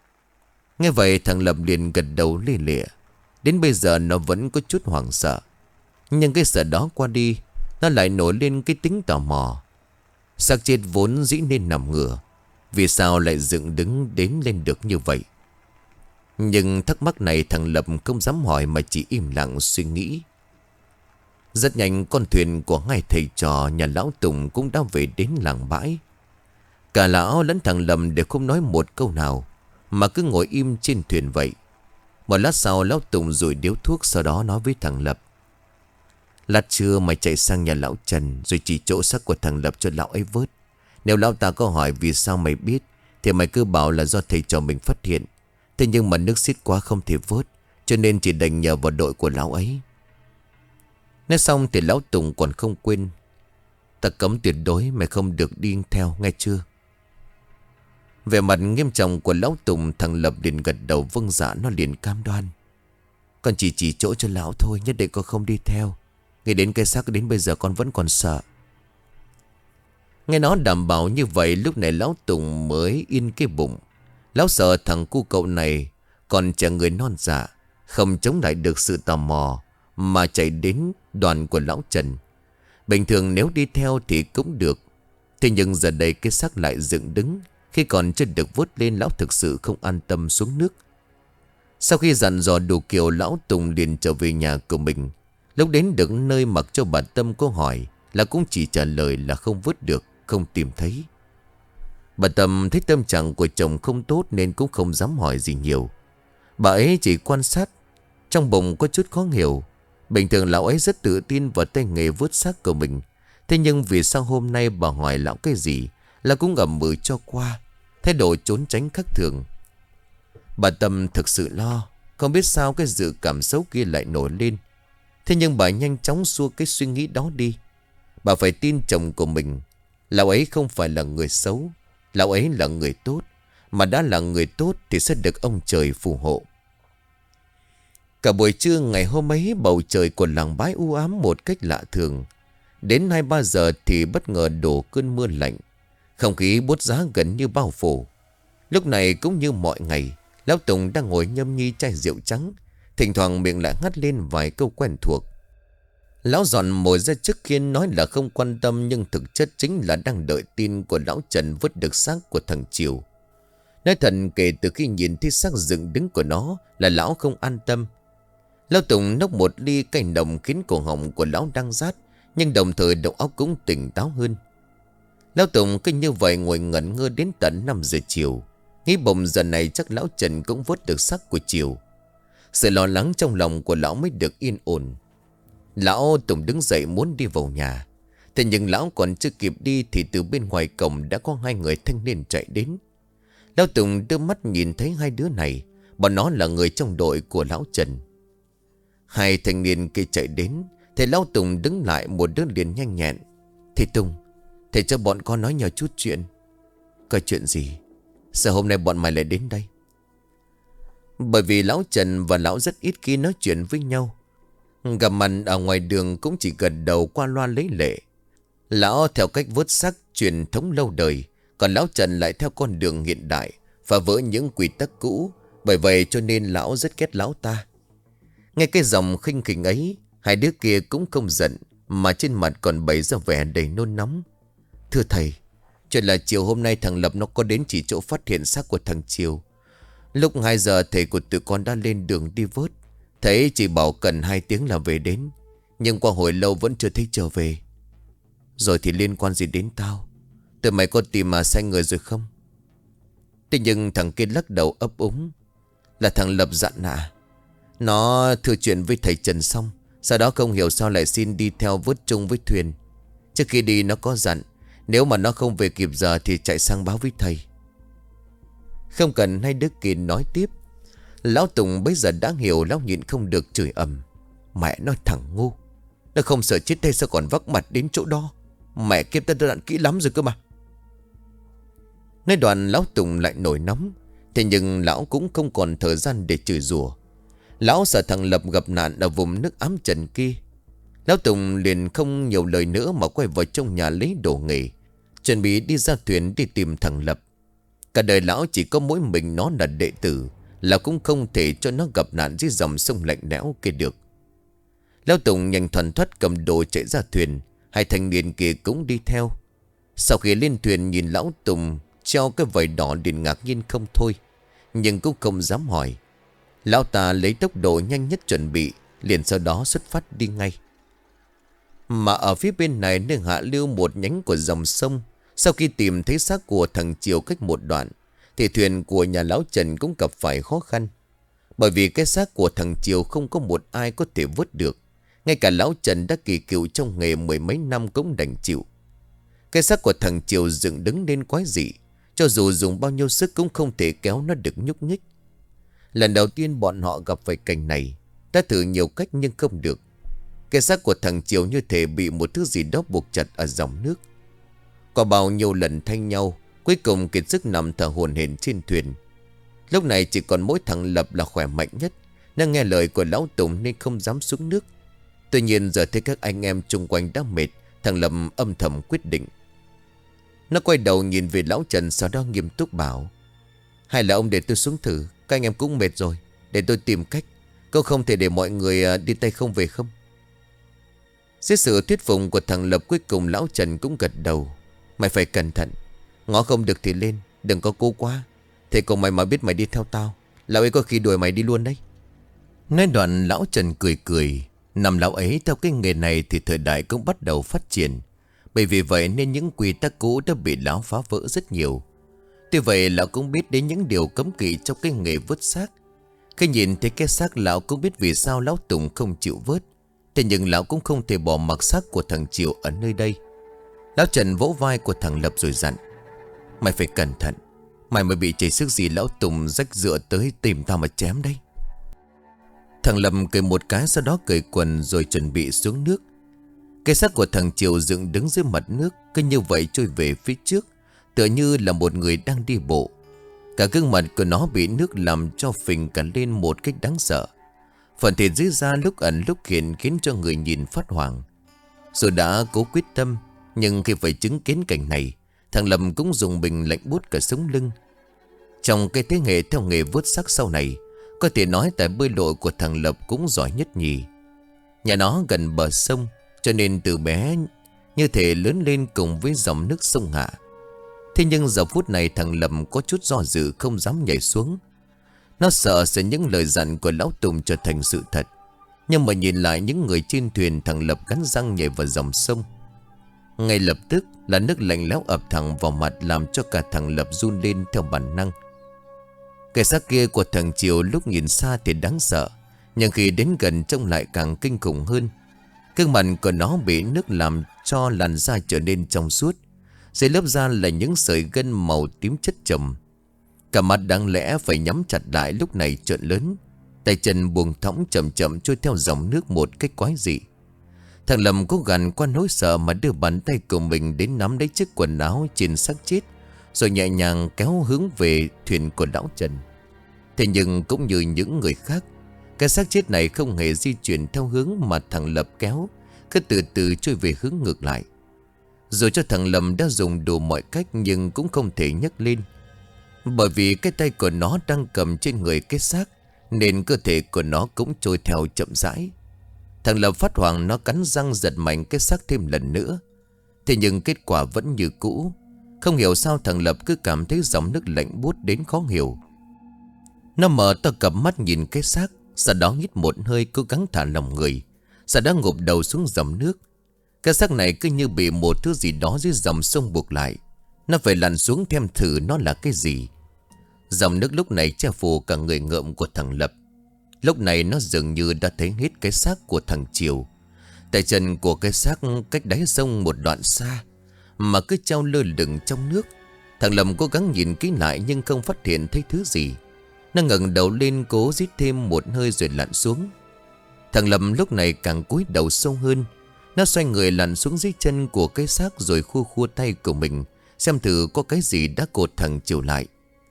A: Nghe vậy thằng Lập liền gật đầu lìa lịa. Đến bây giờ nó vẫn có chút hoảng sợ, nhưng cái sợ đó qua đi, nó lại nổi lên cái tính tò mò. Xác chết vốn dĩ nên nằm ngửa, vì sao lại dựng đứng đến lên được như vậy? Nhưng thắc mắc này thằng Lập không dám hỏi mà chỉ im lặng suy nghĩ. Rất nhanh con thuyền của hai thầy trò nhà lão Tùng cũng đã về đến làng bãi. Cả lão lẫn thằng Lập đều không nói một câu nào, mà cứ ngồi im trên thuyền vậy. Một lát sau lão Tùng rụi điếu thuốc, sau đó nói với thằng Lập: "Lát trưa mày chạy sang nhà lão Trần rồi chỉ chỗ xác của thằng Lập cho lão ấy vớt. Nếu lão ta có hỏi vì sao mày biết thì mày cứ bảo là do thầy trò mình phát hiện. Thế nhưng mà nước xiết quá không thể vớt, cho nên chỉ đành nhờ vào đội của lão ấy." Nói xong thì lão Tùng còn không quên: "Ta cấm tuyệt đối mày không được đi theo, nghe chưa?" Về mặt nghiêm trọng của lão Tùng, thằng Lập liền gật đầu vâng dạ. Nó liền cam đoan: "Con chỉ chỉ chỗ cho lão thôi, nhất định con không đi theo. Nghĩ đến cái xác đến bây giờ con vẫn còn sợ." Nghe nó đảm bảo như vậy, lúc này lão Tùng mới yên cái bụng. Lão sợ thằng cu cậu này còn trẻ người non dạ, không chống lại được sự tò mò mà chạy đến đoàn của lão Trần. Bình thường nếu đi theo thì cũng được, thế nhưng giờ đây cái xác lại dựng đứng. Khi còn chưa được vớt lên, lão thực sự không an tâm xuống nước. Sau khi dặn dò đủ kiểu, lão Tùng liền trở về nhà của mình. Lúc đến được nơi mặc cho bà Tâm có hỏi, là cũng chỉ trả lời là không vớt được, không tìm thấy. Bà Tâm thấy tâm trạng của chồng không tốt nên cũng không dám hỏi gì nhiều. Bà ấy chỉ quan sát, trong bụng có chút khó hiểu. Bình thường lão ấy rất tự tin vào tay nghề vớt xác của mình. Thế nhưng vì sao hôm nay bà hỏi lão cái gì là cũng ậm ừ cho qua, thái độ trốn tránh khác thường. Bà Tâm thực sự lo, không biết sao cái dự cảm xấu kia lại nổi lên. Thế nhưng bà nhanh chóng xua cái suy nghĩ đó đi. Bà phải tin chồng của mình. Lão ấy không phải là người xấu, lão ấy là người tốt. Mà đã là người tốt thì sẽ được ông trời phù hộ. Cả buổi trưa ngày hôm ấy, bầu trời của làng Bái u ám một cách lạ thường. Đến hai ba giờ thì bất ngờ đổ cơn mưa lạnh. Không khí buốt giá gần như bao phủ. Lúc này cũng như mọi ngày, lão Tùng đang ngồi nhâm nhi chai rượu trắng, thỉnh thoảng miệng lại ngắt lên vài câu quen thuộc. Lão dọn mồi ra trước kia nói là không quan tâm, nhưng thực chất chính là đang đợi tin của lão Trần vứt được xác của thằng Triều. Nói thật, kể từ khi nhìn thấy xác dựng đứng của nó là lão không an tâm. Lão Tùng nốc một ly cay nồng khiến cổ họng của lão đang rát, nhưng đồng thời đầu óc cũng tỉnh táo hơn. Lão Tùng cứ như vậy ngồi ngẩn ngơ đến tận năm giờ chiều. Nghĩ bụng giờ này chắc lão Trần cũng vớt được xác của Triều. Sự lo lắng trong lòng của lão mới được yên ổn. Lão Tùng đứng dậy muốn đi vào nhà. Thế nhưng lão còn chưa kịp đi thì từ bên ngoài cổng đã có hai người thanh niên chạy đến. Lão Tùng đưa mắt nhìn thấy hai đứa này. Bọn nó là người trong đội của lão Trần. Hai thanh niên kia chạy đến, thầy lão Tùng đứng lại, một đứa liền nhanh nhẹn. Thầy Tùng, thầy cho bọn con nói nhờ chút chuyện. Có chuyện gì? Sao hôm nay bọn mày lại đến đây? Bởi vì lão Trần và lão rất ít khi nói chuyện với nhau. Gặp mặt ở ngoài đường cũng chỉ gật đầu qua loa lấy lệ. Lão theo cách vớt xác truyền thống lâu đời, còn lão Trần lại theo con đường hiện đại, phá vỡ những quy tắc cũ. Bởi vậy cho nên lão rất ghét lão ta. Nghe cái dòng khinh khỉnh ấy, hai đứa kia cũng không giận, mà trên mặt còn bày ra vẻ đầy nôn nóng. Thưa thầy, chuyện là chiều hôm nay thằng Lập nó có đến chỉ chỗ phát hiện xác của thằng Triều. Lúc hai giờ thầy của tụi con đã lên đường đi vớt. Thấy chỉ bảo cần hai tiếng là về đến, nhưng qua hồi lâu vẫn chưa thấy trở về. Rồi thì liên quan gì đến tao? Tụi mày có tìm mà sai người rồi không? Thế nhưng thằng kia lắc đầu ấp úng. Là thằng Lập dặn à? Nó thừa chuyện với thầy Trần xong, sau đó không hiểu sao lại xin đi theo vớt chung với thuyền. Trước khi đi nó có dặn, nếu mà nó không về kịp giờ thì chạy sang báo với thầy. Không cần hai đứa kia nói tiếp, lão Tùng bây giờ đã hiểu. Lão nhịn không được chửi ầm. Mẹ nói thằng ngu, nó không sợ chết đây sao còn vác mặt đến chỗ đó. Mẹ kiếp ta đã dặn kỹ lắm rồi cơ mà. Nói đoạn lão Tùng lại nổi nóng. Thế nhưng lão cũng không còn thời gian để chửi rủa. Lão sợ thằng Lập gặp nạn ở vùng nước ám trần kia. Lão Tùng liền không nhiều lời nữa mà quay vào trong nhà lấy đồ nghề, chuẩn bị đi ra thuyền đi tìm thằng Lập. Cả đời lão chỉ có mỗi mình nó là đệ tử, là cũng không thể cho nó gặp nạn dưới dòng sông lạnh lẽo kia được. Lão Tùng nhanh thoăn thoắt cầm đồ chạy ra thuyền. Hai thanh niên kia cũng đi theo. Sau khi lên thuyền nhìn lão Tùng treo cái vải đỏ liền ngạc nhiên không thôi, nhưng cũng không dám hỏi. Lão ta lấy tốc độ nhanh nhất chuẩn bị, liền sau đó xuất phát đi ngay. Mà ở phía bên này, nơi hạ lưu một nhánh của dòng sông, sau khi tìm thấy xác của thằng Triều cách một đoạn, thì thuyền của nhà lão Trần cũng gặp phải khó khăn. Bởi vì cái xác của thằng Triều không có một ai có thể vớt được. Ngay cả lão Trần đã kỳ cựu trong nghề mười mấy năm cũng đành chịu. Cái xác của thằng Triều dựng đứng lên quái dị, cho dù dùng bao nhiêu sức cũng không thể kéo nó được nhúc nhích. Lần đầu tiên bọn họ gặp phải cảnh này, đã thử nhiều cách nhưng không được. Cái xác của thằng Triều như thể bị một thứ gì đó buộc chặt ở dòng nước. Có bao nhiêu lần thay nhau, cuối cùng kiệt sức nằm thở hổn hển trên thuyền. Lúc này chỉ còn mỗi thằng Lập là khỏe mạnh nhất, nó nghe lời của lão Tùng nên không dám xuống nước. Tuy nhiên giờ thấy các anh em chung quanh đã mệt, thằng Lập âm thầm quyết định. Nó quay đầu nhìn về lão Trần, sau đó nghiêm túc bảo: hay là ông để tôi xuống thử, các anh em cũng mệt rồi, để tôi tìm cách. Cô không thể để mọi người đi tay không về không? Dưới sự thuyết phục của thằng Lập, cuối cùng lão Trần cũng gật đầu. Mày phải cẩn thận, ngó không được thì lên, đừng có cố quá. Thế còn mày mà biết mày đi theo tao, lão ấy có khi đuổi mày đi luôn đấy. Nói đoạn lão Trần cười cười. Năm lão ấy theo cái nghề này thì thời đại cũng bắt đầu phát triển. Bởi vì vậy nên những quy tắc cũ đã bị lão phá vỡ rất nhiều. Tuy vậy lão cũng biết đến những điều cấm kỵ trong cái nghề vớt xác. Khi nhìn thấy cái xác, lão cũng biết vì sao lão Tùng không chịu vớt. Thế nhưng lão cũng không thể bỏ mặc xác của thằng Triệu ở nơi đây. Lão Trần vỗ vai của thằng Lập rồi dặn: mày phải cẩn thận, mày mới bị chảy sức gì lão Tùng rách rựa tới tìm tao mà chém đây. Thằng Lập cười một cái, sau đó cởi quần rồi chuẩn bị xuống nước. Cái xác của thằng Triệu dựng đứng dưới mặt nước, cứ như vậy trôi về phía trước, tựa như là một người đang đi bộ. Cả gương mặt của nó bị nước làm cho phình cả lên một cách đáng sợ. Phần thịt dưới da lúc ẩn lúc hiện khiến cho người nhìn phát hoảng. Dù đã cố quyết tâm, nhưng khi phải chứng kiến cảnh này, thằng Lâm cũng dùng bình lạnh buốt cả sống lưng. Trong cái thế hệ theo nghề vớt xác sau này, có thể nói tài bơi lội của thằng Lập cũng giỏi nhất nhì. Nhà nó gần bờ sông, cho nên từ bé như thể lớn lên cùng với dòng nước sông Hạ. Thế nhưng giờ phút này thằng Lập có chút do dự, không dám nhảy xuống. Nó sợ sẽ những lời dặn của lão Tùng trở thành sự thật. Nhưng mà nhìn lại những người trên thuyền, thằng Lập cắn răng nhảy vào dòng sông. Ngay lập tức là nước lạnh lẽo ập thẳng vào mặt, làm cho cả thằng Lập run lên theo bản năng. Cái xác kia của thằng Triều lúc nhìn xa thì đáng sợ, nhưng khi đến gần trông lại càng kinh khủng hơn. Gương mặt của nó bị nước làm cho làn da trở nên trong suốt. Dưới lớp da là những sợi gân màu tím chất chồng. Cả mặt đáng lẽ phải nhắm chặt lại lúc này trợn lớn. Tay chân buông thõng chậm chậm trôi theo dòng nước một cách quái dị. Thằng Lâm cố gắng qua nỗi sợ mà đưa bàn tay của mình đến nắm lấy chiếc quần áo trên xác chết, rồi nhẹ nhàng kéo hướng về thuyền của lão Trần. Thế nhưng cũng như những người khác, cái xác chết này không hề di chuyển theo hướng mà thằng Lập kéo, cứ từ từ trôi về hướng ngược lại. Dù cho thằng Lâm đã dùng đủ mọi cách nhưng cũng không thể nhấc lên. Bởi vì cái tay của nó đang cầm trên người cái xác, nên cơ thể của nó cũng trôi theo chậm rãi. Thằng Lâm phát hoảng, nó cắn răng giật mạnh cái xác thêm lần nữa. Thế nhưng kết quả vẫn như cũ. Không hiểu sao thằng Lập cứ cảm thấy dòng nước lạnh buốt đến khó hiểu. Nó mở to cặp mắt nhìn cái xác, sau đó hít một hơi cố gắng thả lòng người, sau đó ngụp đầu xuống dòng nước. Cái xác này cứ như bị một thứ gì đó dưới dòng sông buộc lại. Nó phải lặn xuống thêm thử nó là cái gì. Dòng nước lúc này che phủ cả người ngợm của thằng Lập. Lúc này nó dường như đã thấy hết cái xác của thằng Triều. Tại chân của cái xác cách đáy sông một đoạn xa, mà cứ treo lơ lửng trong nước. Thằng Lâm cố gắng nhìn kỹ lại nhưng không phát hiện thấy thứ gì. Nó ngẩng đầu lên cố rít thêm một hơi rồi lặn xuống. Thằng Lâm lúc này càng cúi đầu sâu hơn. Nó xoay người lặn xuống dưới chân của cái xác rồi khua khua tay của mình, xem thử có cái gì đã cột thằng Triều lại.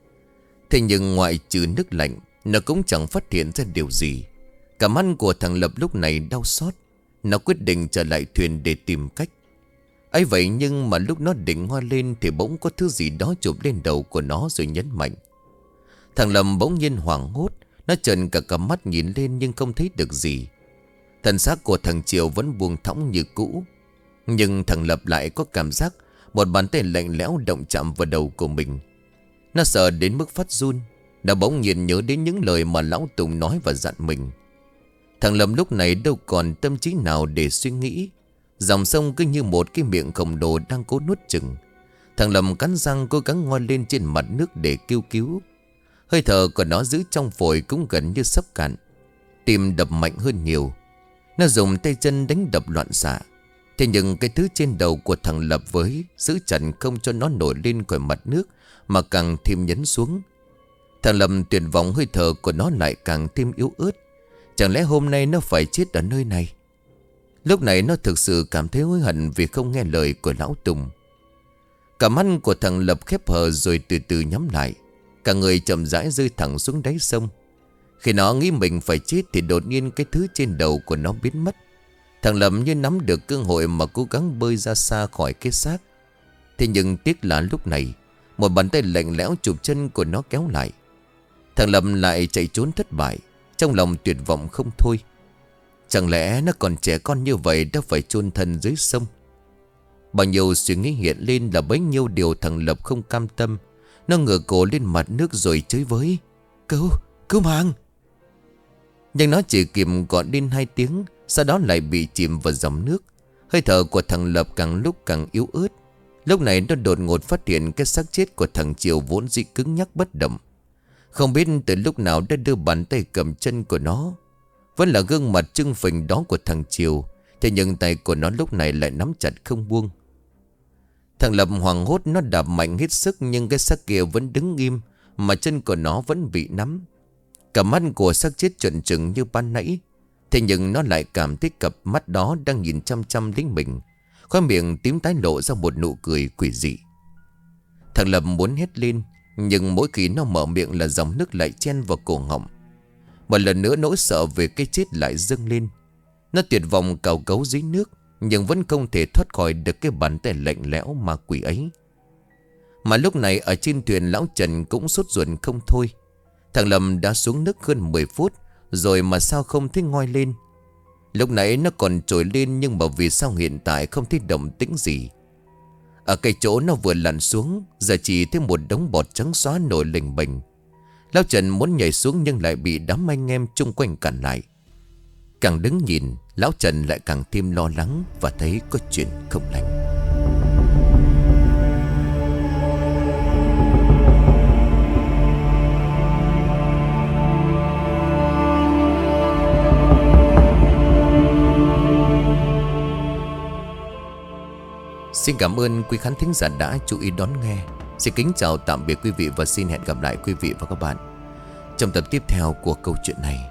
A: Thế nhưng ngoại trừ nước lạnh, nó cũng chẳng phát hiện ra điều gì. Cả mắt của thằng Lập lúc này đau xót. Nó quyết định trở lại thuyền để tìm cách. ấy vậy nhưng mà lúc nó định ngoi lên thì bỗng có thứ gì đó chụp lên đầu của nó rồi nhấn mạnh. Thằng Lâm bỗng nhiên hoảng hốt. Nó trợn cả cặp mắt nhìn lên nhưng không thấy được gì. Thần xác của thằng Triều vẫn buông thõng như cũ. Nhưng thằng Lập lại có cảm giác một bàn tay lạnh lẽo động chạm vào đầu của mình. Nó sợ đến mức phát run. Nó bỗng nhiên nhớ đến những lời mà lão Tùng nói và dặn mình. Thằng Lâm lúc này đâu còn tâm trí nào để suy nghĩ. Dòng sông cứ như một cái miệng khổng lồ đang cố nuốt chửng. Thằng Lâm cắn răng cố gắng ngoi lên trên mặt nước để kêu cứu. Hơi thở của nó giữ trong phổi cũng gần như sắp cạn. Tim đập mạnh hơn nhiều. Nó dùng tay chân đánh đập loạn xạ. Thế nhưng cái thứ trên đầu của thằng Lập với giữ chặt không cho nó nổi lên khỏi mặt nước, mà càng thêm nhấn xuống. Thằng Lập tuyệt vọng, hơi thở của nó lại càng thêm yếu ớt. Chẳng lẽ hôm nay nó phải chết ở nơi này? Lúc này nó thực sự cảm thấy hối hận vì không nghe lời của lão Tùng. Cả mắt của thằng Lập khép hờ rồi từ từ nhắm lại. Cả người chậm rãi rơi thẳng xuống đáy sông. Khi nó nghĩ mình phải chết thì đột nhiên cái thứ trên đầu của nó biến mất. Thằng Lập như nắm được cơ hội mà cố gắng bơi ra xa khỏi cái xác. Thế nhưng tiếc là lúc này một bàn tay lạnh lẽo chụp chân của nó kéo lại. Thằng Lâm lại chạy trốn thất bại, trong lòng tuyệt vọng không thôi. Chẳng lẽ nó còn trẻ con như vậy đã phải chôn thân dưới sông? Bao nhiêu suy nghĩ hiện lên là bấy nhiêu điều thằng Lập không cam tâm. Nó ngửa cổ lên mặt nước rồi chới với: Cứu, cứu mạng! Nhưng nó chỉ kịp gọi lên hai tiếng, sau đó lại bị chìm vào dòng nước. Hơi thở của thằng Lập càng lúc càng yếu ớt. Lúc này nó đột ngột phát hiện cái xác chết của thằng Triều vốn dĩ cứng nhắc bất động. Không biết từ lúc nào đã đưa bàn tay cầm chân của nó. Vẫn là gương mặt trưng phình đó của thằng Triều, thế nhưng tay của nó lúc này lại nắm chặt không buông. Thằng Lập hoảng hốt, nó đạp mạnh hết sức nhưng cái xác kia vẫn đứng im, mà chân của nó vẫn bị nắm. Cả mắt của xác chết trợn trừng như ban nãy, thế nhưng nó lại cảm thấy cặp mắt đó đang nhìn chăm chăm đến mình. Khóe miệng tím tái lộ ra một nụ cười quỷ dị. Thằng Lập muốn hét lên, nhưng mỗi khi nó mở miệng là dòng nước lại chen vào cổ họng. Một lần nữa nỗi sợ về cái chết lại dâng lên. Nó tuyệt vọng cào cấu dưới nước, nhưng vẫn không thể thoát khỏi được cái bàn tay lạnh lẽo ma quỷ ấy. Mà lúc này ở trên thuyền lão Trần cũng sốt ruột không thôi. Thằng Lâm đã xuống nước hơn mười phút rồi mà sao không thấy ngoi lên. Lúc nãy nó còn trồi lên, nhưng mà vì sao hiện tại không thấy động tĩnh gì. Ở cái chỗ nó vừa lặn xuống, giờ chỉ thấy một đống bọt trắng xóa nổi lềnh bềnh. Lão Trần muốn nhảy xuống nhưng lại bị đám anh em chung quanh cản lại. Càng đứng nhìn, lão Trần lại càng thêm lo lắng và thấy có chuyện không lành. Xin cảm ơn quý khán thính giả đã chú ý đón nghe. Xin kính chào tạm biệt quý vị và xin hẹn gặp lại quý vị và các bạn trong tập tiếp theo của câu chuyện này.